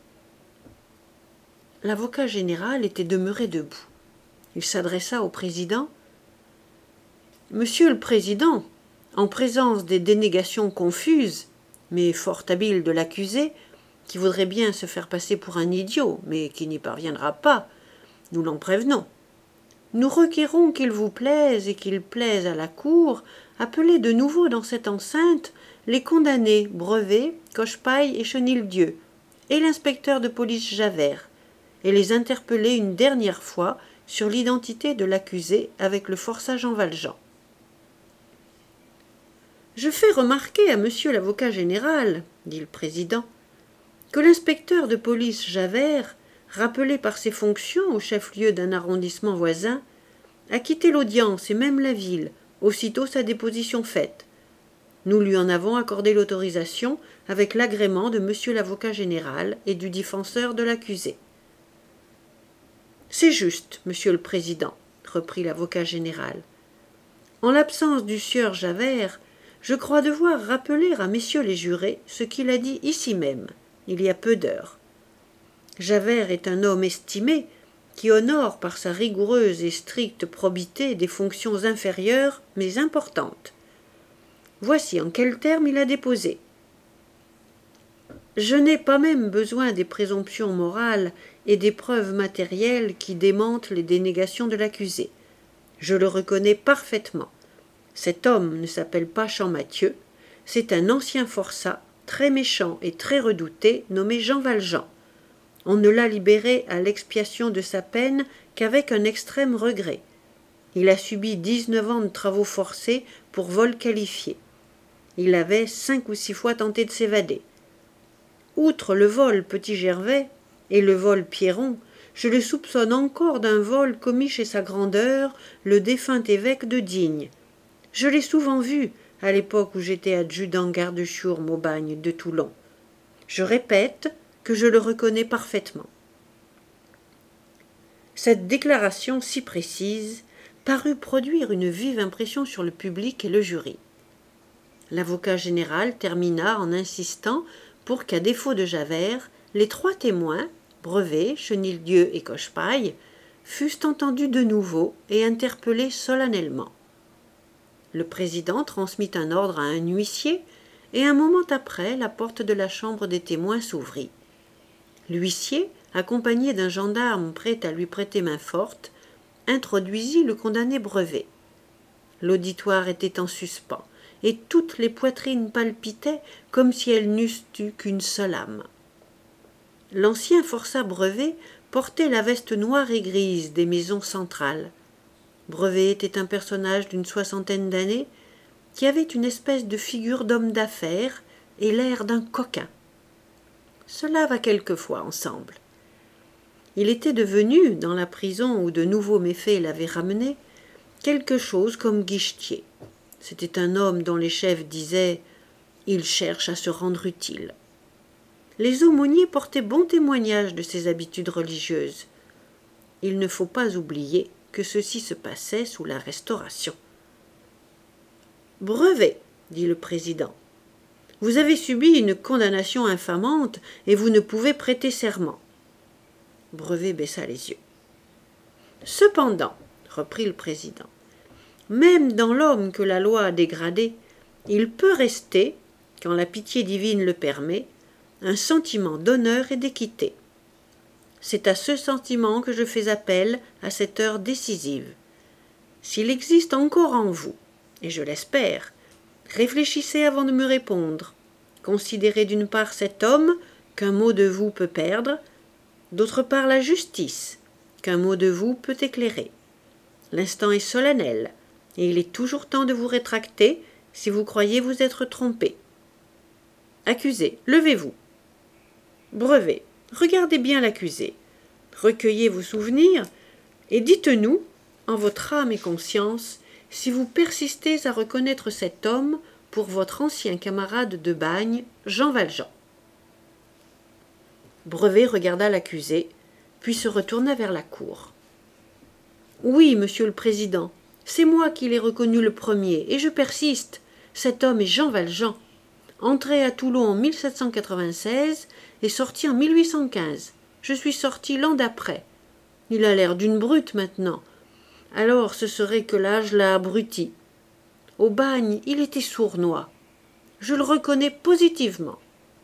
L'avocat général était demeuré debout. Il s'adressa au président. Monsieur le président, en présence des dénégations confuses, mais fort habiles de l'accusé, qui voudrait bien se faire passer pour un idiot, mais qui n'y parviendra pas, nous l'en prévenons. Nous requérons qu'il vous plaise et qu'il plaise à la cour appeler de nouveau dans cette enceinte les condamnés Brevet, Cochepaille et Chenildieu, et l'inspecteur de police Javert, et les interpeller une dernière fois sur l'identité de l'accusé avec le forçat Jean Valjean. Je fais remarquer à monsieur l'avocat général, dit le président, que l'inspecteur de police Javert, rappelé par ses fonctions au chef-lieu d'un arrondissement voisin, a quitté l'audience et même la ville, aussitôt sa déposition faite. Nous lui en avons accordé l'autorisation avec l'agrément de monsieur l'avocat général et du défenseur de l'accusé. C'est juste, monsieur le président, reprit l'avocat général. En l'absence du sieur Javert, je crois devoir rappeler à messieurs les jurés ce qu'il a dit ici même, il y a peu d'heures. Javert est un homme estimé, qui honore par sa rigoureuse et stricte probité des fonctions inférieures mais importantes. Voici en quels termes il a déposé. Je n'ai pas même besoin des présomptions morales et des preuves matérielles qui démentent les dénégations de l'accusé. Je le reconnais parfaitement. Cet homme ne s'appelle pas Champmathieu, c'est un ancien forçat, très méchant et très redouté, nommé Jean Valjean. On ne l'a libéré à l'expiation de sa peine qu'avec un extrême regret. Il a subi dix-neuf ans de travaux forcés pour vol qualifié. Il avait cinq ou six fois tenté de s'évader. Outre le vol Petit Gervais et le vol Pierron, je le soupçonne encore d'un vol commis chez sa grandeur, le défunt évêque de Digne. Je l'ai souvent vu à l'époque où j'étais adjudant garde-chiourme au bagne de Toulon. Je répète que je le reconnais parfaitement. Cette déclaration si précise parut produire une vive impression sur le public et le jury. L'avocat général termina en insistant pour qu'à défaut de Javert, les trois témoins, Brevet, Chenildieu et Cochepaille, fussent entendus de nouveau et interpellés solennellement. Le président transmit un ordre à un huissier, et un moment après, la porte de la chambre des témoins s'ouvrit. L'huissier, accompagné d'un gendarme prêt à lui prêter main forte, introduisit le condamné Brevet. L'auditoire était en suspens, et toutes les poitrines palpitaient comme si elles n'eussent eu qu'une seule âme. L'ancien forçat Brevet portait la veste noire et grise des maisons centrales. Brevet était un personnage d'une soixantaine d'années qui avait une espèce de figure d'homme d'affaires et l'air d'un coquin. Cela va quelquefois ensemble. Il était devenu, dans la prison où de nouveaux méfaits l'avaient ramené, quelque chose comme guichetier. C'était un homme dont les chefs disaient « il cherche à se rendre utile ». Les aumôniers portaient bon témoignage de ses habitudes religieuses. Il ne faut pas oublier que ceci se passait sous la Restauration. « Brevet, dit le président, vous avez subi une condamnation infamante et vous ne pouvez prêter serment. » Brevet baissa les yeux. « Cependant, reprit le président, même dans l'homme que la loi a dégradé, il peut rester, quand la pitié divine le permet, un sentiment d'honneur et d'équité. C'est à ce sentiment que je fais appel à cette heure décisive. S'il existe encore en vous, et je l'espère, réfléchissez avant de me répondre. Considérez d'une part cet homme qu'un mot de vous peut perdre, d'autre part la justice qu'un mot de vous peut éclairer. L'instant est solennel, et il est toujours temps de vous rétracter si vous croyez vous être trompé. Accusé, levez-vous. Brevet, regardez bien l'accusé, recueillez vos souvenirs, et dites-nous, en votre âme et conscience, si vous persistez à reconnaître cet homme pour votre ancien camarade de bagne, Jean Valjean. Brevet regarda l'accusé, puis se retourna vers la cour. « Oui, monsieur le président, c'est moi qui l'ai reconnu le premier, et je persiste. Cet homme est Jean Valjean, entré à Toulon en mille sept cent quatre-vingt-seize et sorti en mille huit cent quinze. Je suis sorti l'an d'après. Il a l'air d'une brute maintenant. Alors ce serait que l'âge l'a abruti. Au bagne, il était sournois. Je le reconnais positivement.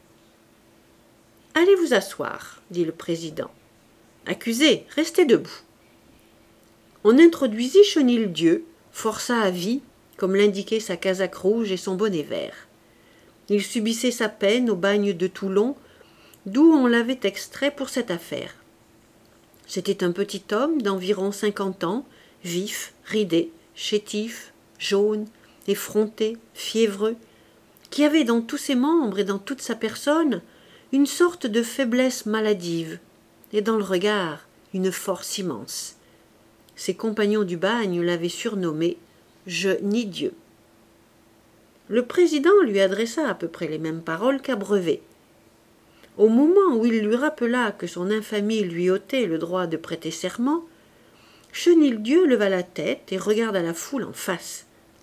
« Allez vous asseoir, dit le président. Accusé, restez debout. » On introduisit Chenildieu, forçat à vie, comme l'indiquaient sa casaque rouge et son bonnet vert. Il subissait sa peine au bagne de Toulon, d'où on l'avait extrait pour cette affaire. C'était un petit homme d'environ cinquante ans, vif, ridé, chétif, jaune, effronté, fiévreux, qui avait dans tous ses membres et dans toute sa personne une sorte de faiblesse maladive, et dans le regard une force immense. Ses compagnons du bagne l'avaient surnommé « Je nie Dieu ». Le président lui adressa à peu près les mêmes paroles qu'à Brevet. Au moment où il lui rappela que son infamie lui ôtait le droit de prêter serment, Chenildieu leva la tête et regarda la foule en face.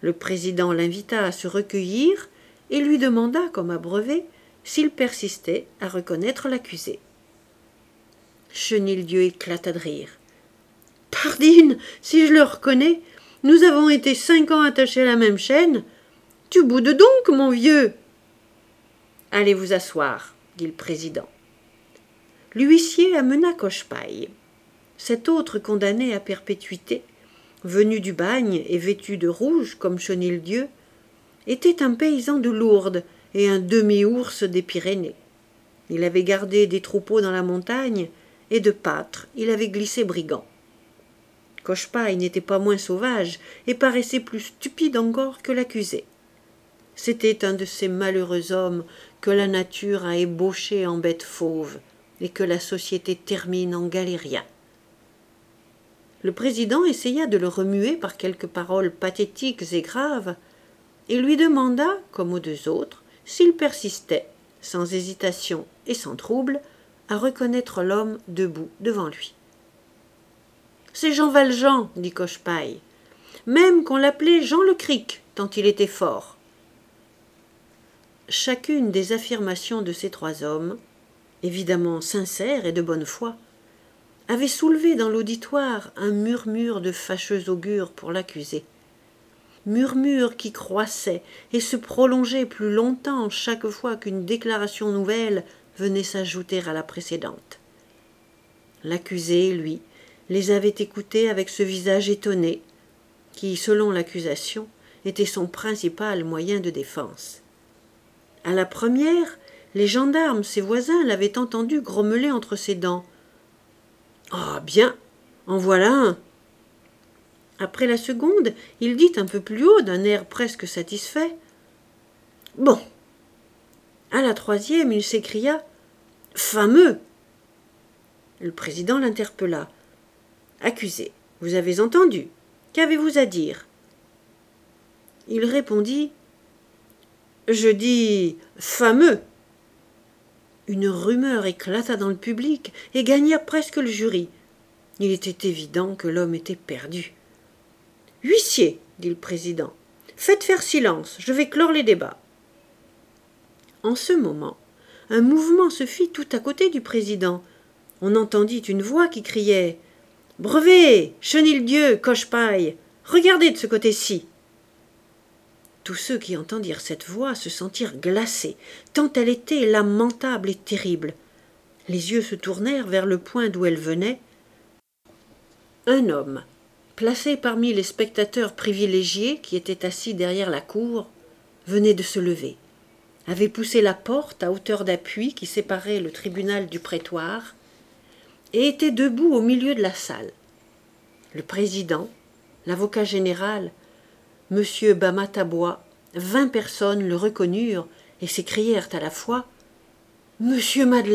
Le président l'invita à se recueillir et lui demanda, comme à brevet, s'il persistait à reconnaître l'accusé. Chenildieu éclata de rire. « Pardine, si je le reconnais, nous avons été cinq ans attachés à la même chaîne. Tu boudes donc, mon vieux !»« Allez vous asseoir, » dit le président. L'huissier amena Cochepaille. Cet autre condamné à perpétuité, venu du bagne et vêtu de rouge comme Chenildieu, était un paysan de Lourdes et un demi-ours des Pyrénées. Il avait gardé des troupeaux dans la montagne, et de Pâtres il avait glissé brigand. Cochepaille n'était pas moins sauvage et paraissait plus stupide encore que l'accusé. C'était un de ces malheureux hommes que la nature a ébauchés en bêtes fauves et que la société termine en galériens. Le président essaya de le remuer par quelques paroles pathétiques et graves, et lui demanda, comme aux deux autres, s'il persistait, sans hésitation et sans trouble, à reconnaître l'homme debout devant lui. « C'est Jean Valjean, » dit Cochepaille, « même qu'on l'appelait Jean le Cric, tant il était fort. » Chacune des affirmations de ces trois hommes, évidemment sincères et de bonne foi, avait soulevé dans l'auditoire un murmure de fâcheux augure pour l'accusé. Murmure qui croissait et se prolongeait plus longtemps chaque fois qu'une déclaration nouvelle venait s'ajouter à la précédente. L'accusé, lui, les avait écoutés avec ce visage étonné, qui, selon l'accusation, était son principal moyen de défense. À la première, les gendarmes, ses voisins, l'avaient entendu grommeler entre ses dents. « Ah, bien, en voilà un !» Après la seconde, il dit un peu plus haut, d'un air presque satisfait. « Bon !» À la troisième, il s'écria « Fameux !» Le président l'interpella. « Accusé, vous avez entendu. Qu'avez-vous à dire ?» Il répondit « Je dis fameux !» Une rumeur éclata dans le public et gagna presque le jury. Il était évident que l'homme était perdu. « Huissier, » dit le président, « faites faire silence, je vais clore les débats. » En ce moment, un mouvement se fit tout à côté du président. On entendit une voix qui criait « Brevet, Chenildieu, Cochepaille, regardez de ce côté-ci !» Tous ceux qui entendirent cette voix se sentirent glacés, tant elle était lamentable et terrible. Les yeux se tournèrent vers le point d'où elle venait. Un homme, placé parmi les spectateurs privilégiés qui étaient assis derrière la cour, venait de se lever, avait poussé la porte à hauteur d'appui qui séparait le tribunal du prétoire, et était debout au milieu de la salle. Le président, l'avocat général, Monsieur Bamatabois, vingt personnes le reconnurent et s'écrièrent à la fois « Monsieur Madeleine !»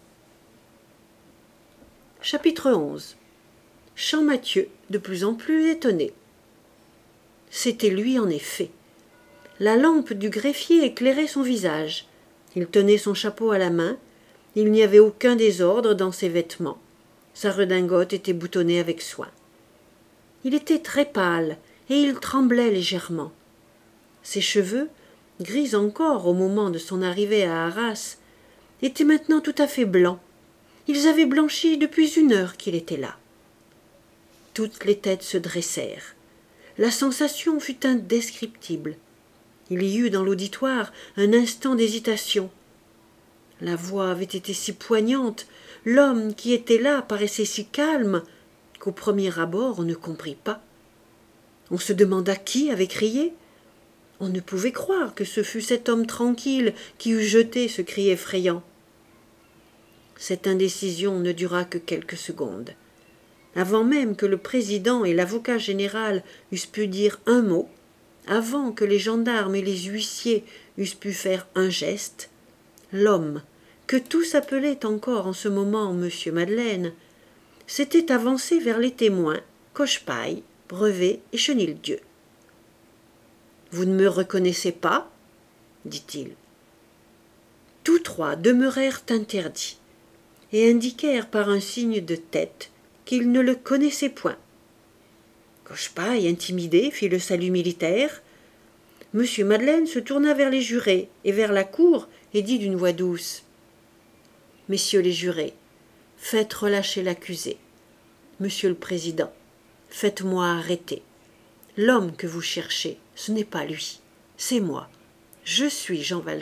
Chapitre onze. Champmathieu, de plus en plus étonné. C'était lui en effet. La lampe du greffier éclairait son visage. Il tenait son chapeau à la main. Il n'y avait aucun désordre dans ses vêtements. Sa redingote était boutonnée avec soin. Il était très pâle et il tremblait légèrement. Ses cheveux, gris encore au moment de son arrivée à Arras, étaient maintenant tout à fait blancs. Ils avaient blanchi depuis une heure qu'il était là. Toutes les têtes se dressèrent. La sensation fut indescriptible. Il y eut dans l'auditoire un instant d'hésitation. La voix avait été si poignante, l'homme qui était là paraissait si calme, qu'au premier abord on ne comprit pas. On se demanda qui avait crié. On ne pouvait croire que ce fût cet homme tranquille qui eût jeté ce cri effrayant. Cette indécision ne dura que quelques secondes. Avant même que le président et l'avocat général eussent pu dire un mot, avant que les gendarmes et les huissiers eussent pu faire un geste, l'homme, que tous appelaient encore en ce moment Monsieur Madeleine, s'était avancé vers les témoins, Cochepaille, Brevet et Chenildieu. « Vous ne me reconnaissez pas ?» dit-il. Tous trois demeurèrent interdits et indiquèrent par un signe de tête qu'ils ne le connaissaient point. Cochepaille, intimidé, fit le salut militaire. Monsieur Madeleine se tourna vers les jurés et vers la cour et dit d'une voix douce : « Messieurs les jurés, faites relâcher l'accusé. Monsieur le Président, faites-moi arrêter. L'homme que vous cherchez, ce n'est pas lui, c'est moi. Je suis Jean Valjean. »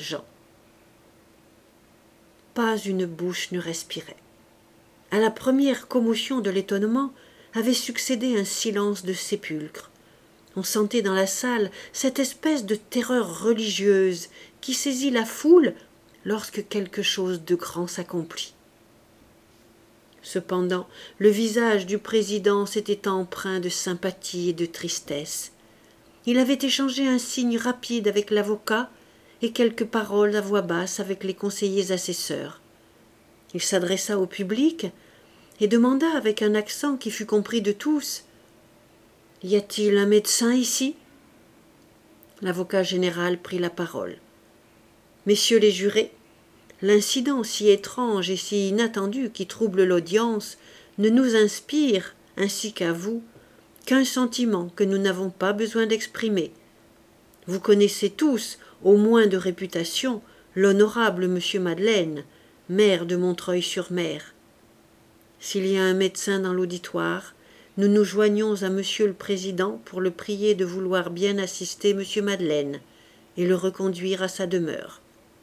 Pas une bouche ne respirait. À la première commotion de l'étonnement avait succédé un silence de sépulcre. On sentait dans la salle cette espèce de terreur religieuse qui saisit la foule lorsque quelque chose de grand s'accomplit. Cependant, le visage du président s'était empreint de sympathie et de tristesse. Il avait échangé un signe rapide avec l'avocat et quelques paroles à voix basse avec les conseillers assesseurs. Il s'adressa au public et demanda avec un accent qui fut compris de tous : « Y a-t-il un médecin ici ?» L'avocat général prit la parole. « Messieurs les jurés, l'incident si étrange et si inattendu qui trouble l'audience ne nous inspire, ainsi qu'à vous, qu'un sentiment que nous n'avons pas besoin d'exprimer. Vous connaissez tous, au moins de réputation, l'honorable monsieur Madeleine, maire de Montreuil-sur-Mer. S'il y a un médecin dans l'auditoire, nous nous joignons à monsieur le président pour le prier de vouloir bien assister monsieur Madeleine et le reconduire à sa demeure. »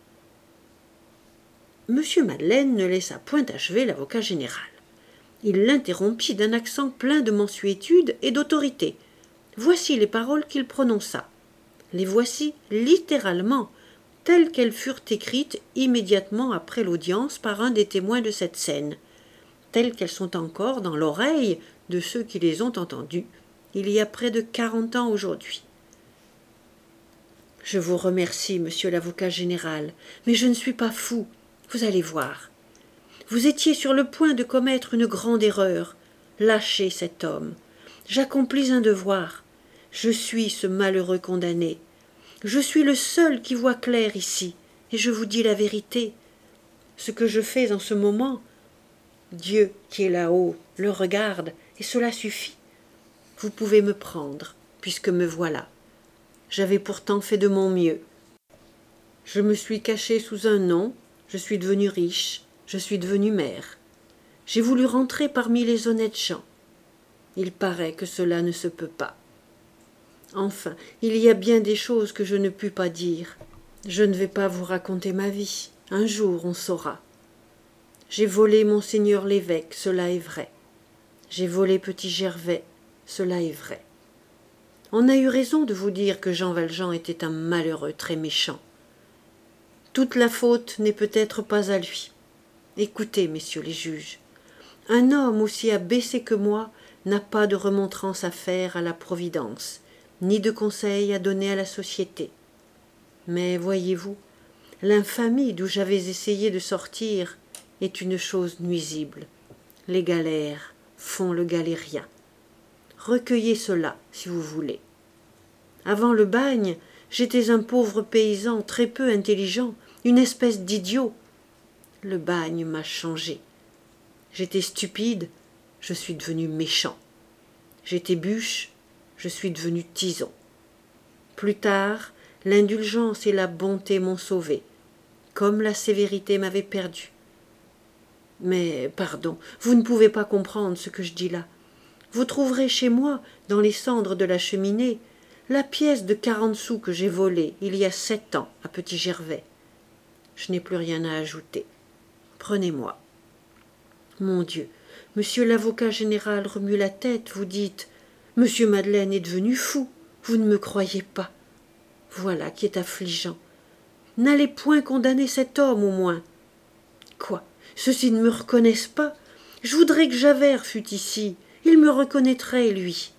Monsieur Madeleine ne laissa point achever l'avocat général. Il l'interrompit d'un accent plein de mansuétude et d'autorité. Voici les paroles qu'il prononça. Les voici littéralement, telles qu'elles furent écrites immédiatement après l'audience par un des témoins de cette scène, telles qu'elles sont encore dans l'oreille de ceux qui les ont entendues, il y a près de quarante ans aujourd'hui. « Je vous remercie, monsieur l'avocat général, mais je ne suis pas fou, vous allez voir. Vous étiez sur le point de commettre une grande erreur. Lâchez cet homme. J'accomplis un devoir. Je suis ce malheureux condamné. Je suis le seul qui voit clair ici, et je vous dis la vérité. Ce que je fais en ce moment, Dieu qui est là-haut le regarde, et cela suffit. Vous pouvez me prendre, puisque me voilà. J'avais pourtant fait de mon mieux. Je me suis caché sous un nom, je suis devenu riche, je suis devenu maire. J'ai voulu rentrer parmi les honnêtes gens. Il paraît que cela ne se peut pas. Enfin, il y a bien des choses que je ne puis pas dire. Je ne vais pas vous raconter ma vie. Un jour on saura. J'ai volé monseigneur l'évêque, cela est vrai. J'ai volé petit Gervais, cela est vrai. On a eu raison de vous dire que Jean Valjean était un malheureux très méchant. Toute la faute n'est peut-être pas à lui. Écoutez, messieurs les juges, un homme aussi abaissé que moi n'a pas de remontrance à faire à la Providence, ni de conseil à donner à la société. Mais voyez-vous, l'infamie d'où j'avais essayé de sortir est une chose nuisible. Les galères font le galérien. Recueillez cela, si vous voulez. Avant le bagne, j'étais un pauvre paysan très peu intelligent, une espèce d'idiot. Le bagne m'a changé. J'étais stupide, je suis devenu méchant. J'étais bûche, je suis devenu tison. Plus tard, l'indulgence et la bonté m'ont sauvé, comme la sévérité m'avait perdu. Mais, pardon, vous ne pouvez pas comprendre ce que je dis là. Vous trouverez chez moi, dans les cendres de la cheminée, la pièce de quarante sous que j'ai volée il y a sept ans à Petit Gervais. Je n'ai plus rien à ajouter. Prenez-moi. Mon Dieu, monsieur l'avocat général remue la tête, vous dites « Monsieur Madeleine est devenu fou, vous ne me croyez pas. » Voilà qui est affligeant. N'allez point condamner cet homme au moins. Quoi, ceux-ci ne me reconnaissent pas? Je voudrais que Javert fût ici, il me reconnaîtrait, lui.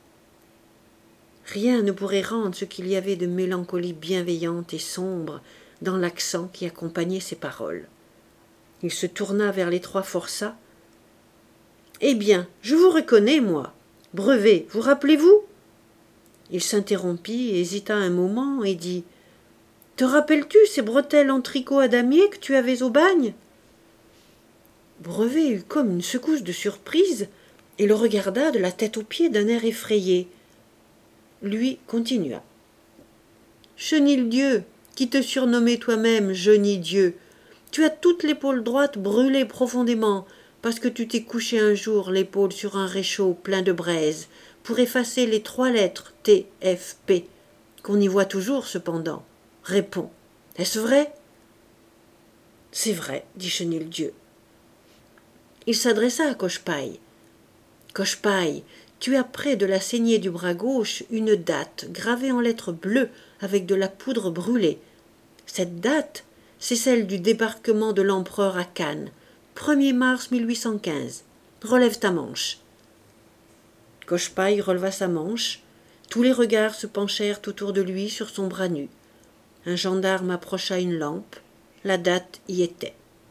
Rien ne pourrait rendre ce qu'il y avait de mélancolie bienveillante et sombre dans l'accent qui accompagnait ces paroles. Il se tourna vers les trois forçats. « Eh bien, je vous reconnais, moi. Brevet, vous rappelez-vous » Il s'interrompit, hésita un moment et dit « Te rappelles-tu ces bretelles en tricot à damier que tu avais au bagne » Brevet eut comme une secousse de surprise et le regarda de la tête aux pieds d'un air effrayé. Lui continua. « Chenildieu, qui te surnommais toi-même Genie-Dieu, tu as toute l'épaule droite brûlée profondément, parce que tu t'es couché un jour l'épaule sur un réchaud plein de braise, pour effacer les trois lettres T F P, qu'on y voit toujours cependant. Réponds, est-ce vrai ?» « C'est vrai, dit Chenildieu. » Il s'adressa à Cochepaille. « Cochepaille, tu as près de la saignée du bras gauche une date gravée en lettres bleues avec de la poudre brûlée. Cette date, c'est celle du débarquement de l'empereur à Cannes, premier mars mille huit cent quinze. Relève ta manche. » Cochepaille releva sa manche. Tous les regards se penchèrent autour de lui sur son bras nu. Un gendarme approcha une lampe. La date y était.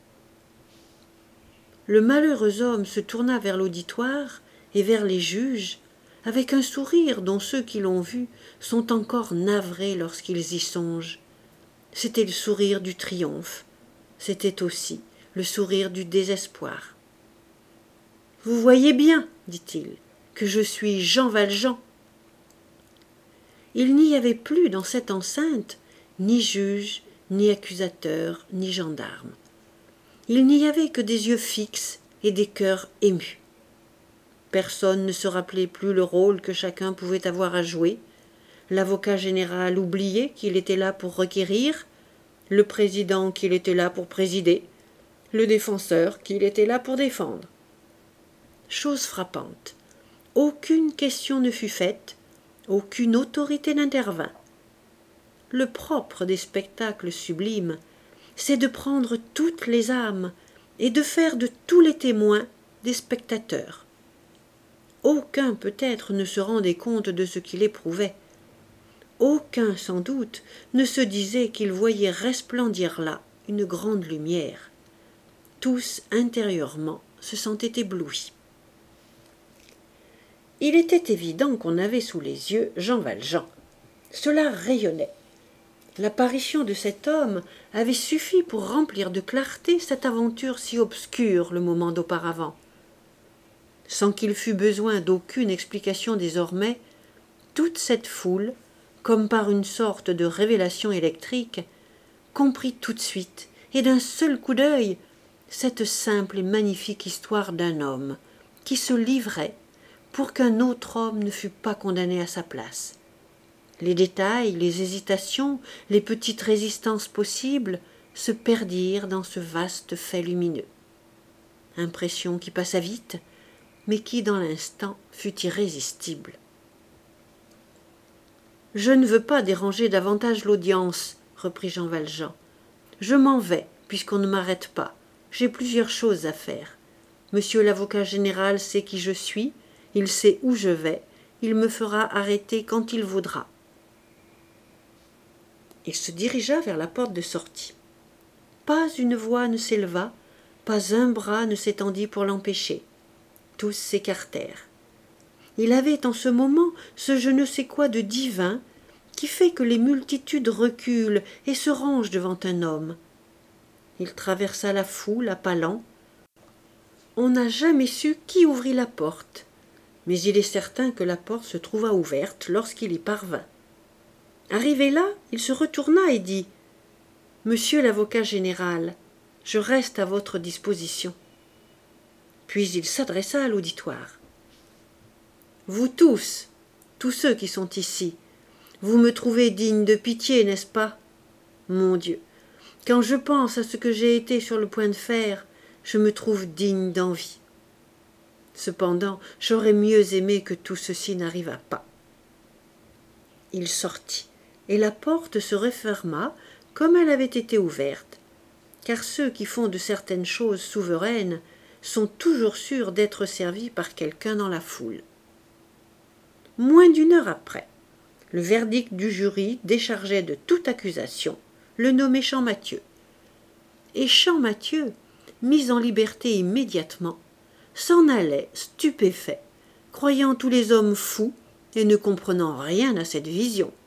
Le malheureux homme se tourna vers l'auditoire et vers les juges, avec un sourire dont ceux qui l'ont vu sont encore navrés lorsqu'ils y songent. C'était le sourire du triomphe, c'était aussi le sourire du désespoir. « Vous voyez bien, dit-il, que je suis Jean Valjean. » Il n'y avait plus dans cette enceinte ni juge, ni accusateur, ni gendarme. Il n'y avait que des yeux fixes et des cœurs émus. Personne ne se rappelait plus le rôle que chacun pouvait avoir à jouer. L'avocat général oubliait qu'il était là pour requérir, le président qu'il était là pour présider, le défenseur qu'il était là pour défendre. Chose frappante, aucune question ne fut faite, aucune autorité n'intervint. Le propre des spectacles sublimes, c'est de prendre toutes les âmes et de faire de tous les témoins des spectateurs. Aucun peut-être ne se rendait compte de ce qu'il éprouvait. Aucun, sans doute, ne se disait qu'il voyait resplendir là une grande lumière. Tous, intérieurement, se sentaient éblouis. Il était évident qu'on avait sous les yeux Jean Valjean. Cela rayonnait. L'apparition de cet homme avait suffi pour remplir de clarté cette aventure si obscure le moment d'auparavant. Sans qu'il fût besoin d'aucune explication désormais, toute cette foule, comme par une sorte de révélation électrique, comprit tout de suite, et d'un seul coup d'œil, cette simple et magnifique histoire d'un homme qui se livrait pour qu'un autre homme ne fût pas condamné à sa place. Les détails, les hésitations, les petites résistances possibles se perdirent dans ce vaste fait lumineux. Impression qui passa vite, mais qui, dans l'instant, fut irrésistible. « Je ne veux pas déranger davantage l'audience, reprit Jean Valjean. Je m'en vais, puisqu'on ne m'arrête pas. J'ai plusieurs choses à faire. Monsieur l'avocat général sait qui je suis, il sait où je vais, il me fera arrêter quand il voudra. » Il se dirigea vers la porte de sortie. Pas une voix ne s'éleva, pas un bras ne s'étendit pour l'empêcher. Tous s'écartèrent. Il avait en ce moment ce je ne sais quoi de divin qui fait que les multitudes reculent et se rangent devant un homme. Il traversa la foule à pas lents. On n'a jamais su qui ouvrit la porte, mais il est certain que la porte se trouva ouverte lorsqu'il y parvint. Arrivé là, il se retourna et dit « Monsieur l'avocat général, je reste à votre disposition. » Puis il s'adressa à l'auditoire. « Vous tous, tous ceux qui sont ici, vous me trouvez digne de pitié, n'est-ce pas? Mon Dieu, quand je pense à ce que j'ai été sur le point de faire, je me trouve digne d'envie. Cependant, j'aurais mieux aimé que tout ceci n'arrivât pas. » Il sortit, et la porte se referma comme elle avait été ouverte, car ceux qui font de certaines choses souveraines sont toujours sûrs d'être servis par quelqu'un dans la foule. Moins d'une heure après, le verdict du jury déchargeait de toute accusation le nommé Champmathieu. Et Champmathieu, mis en liberté immédiatement, s'en allait stupéfait, croyant tous les hommes fous et ne comprenant rien à cette vision.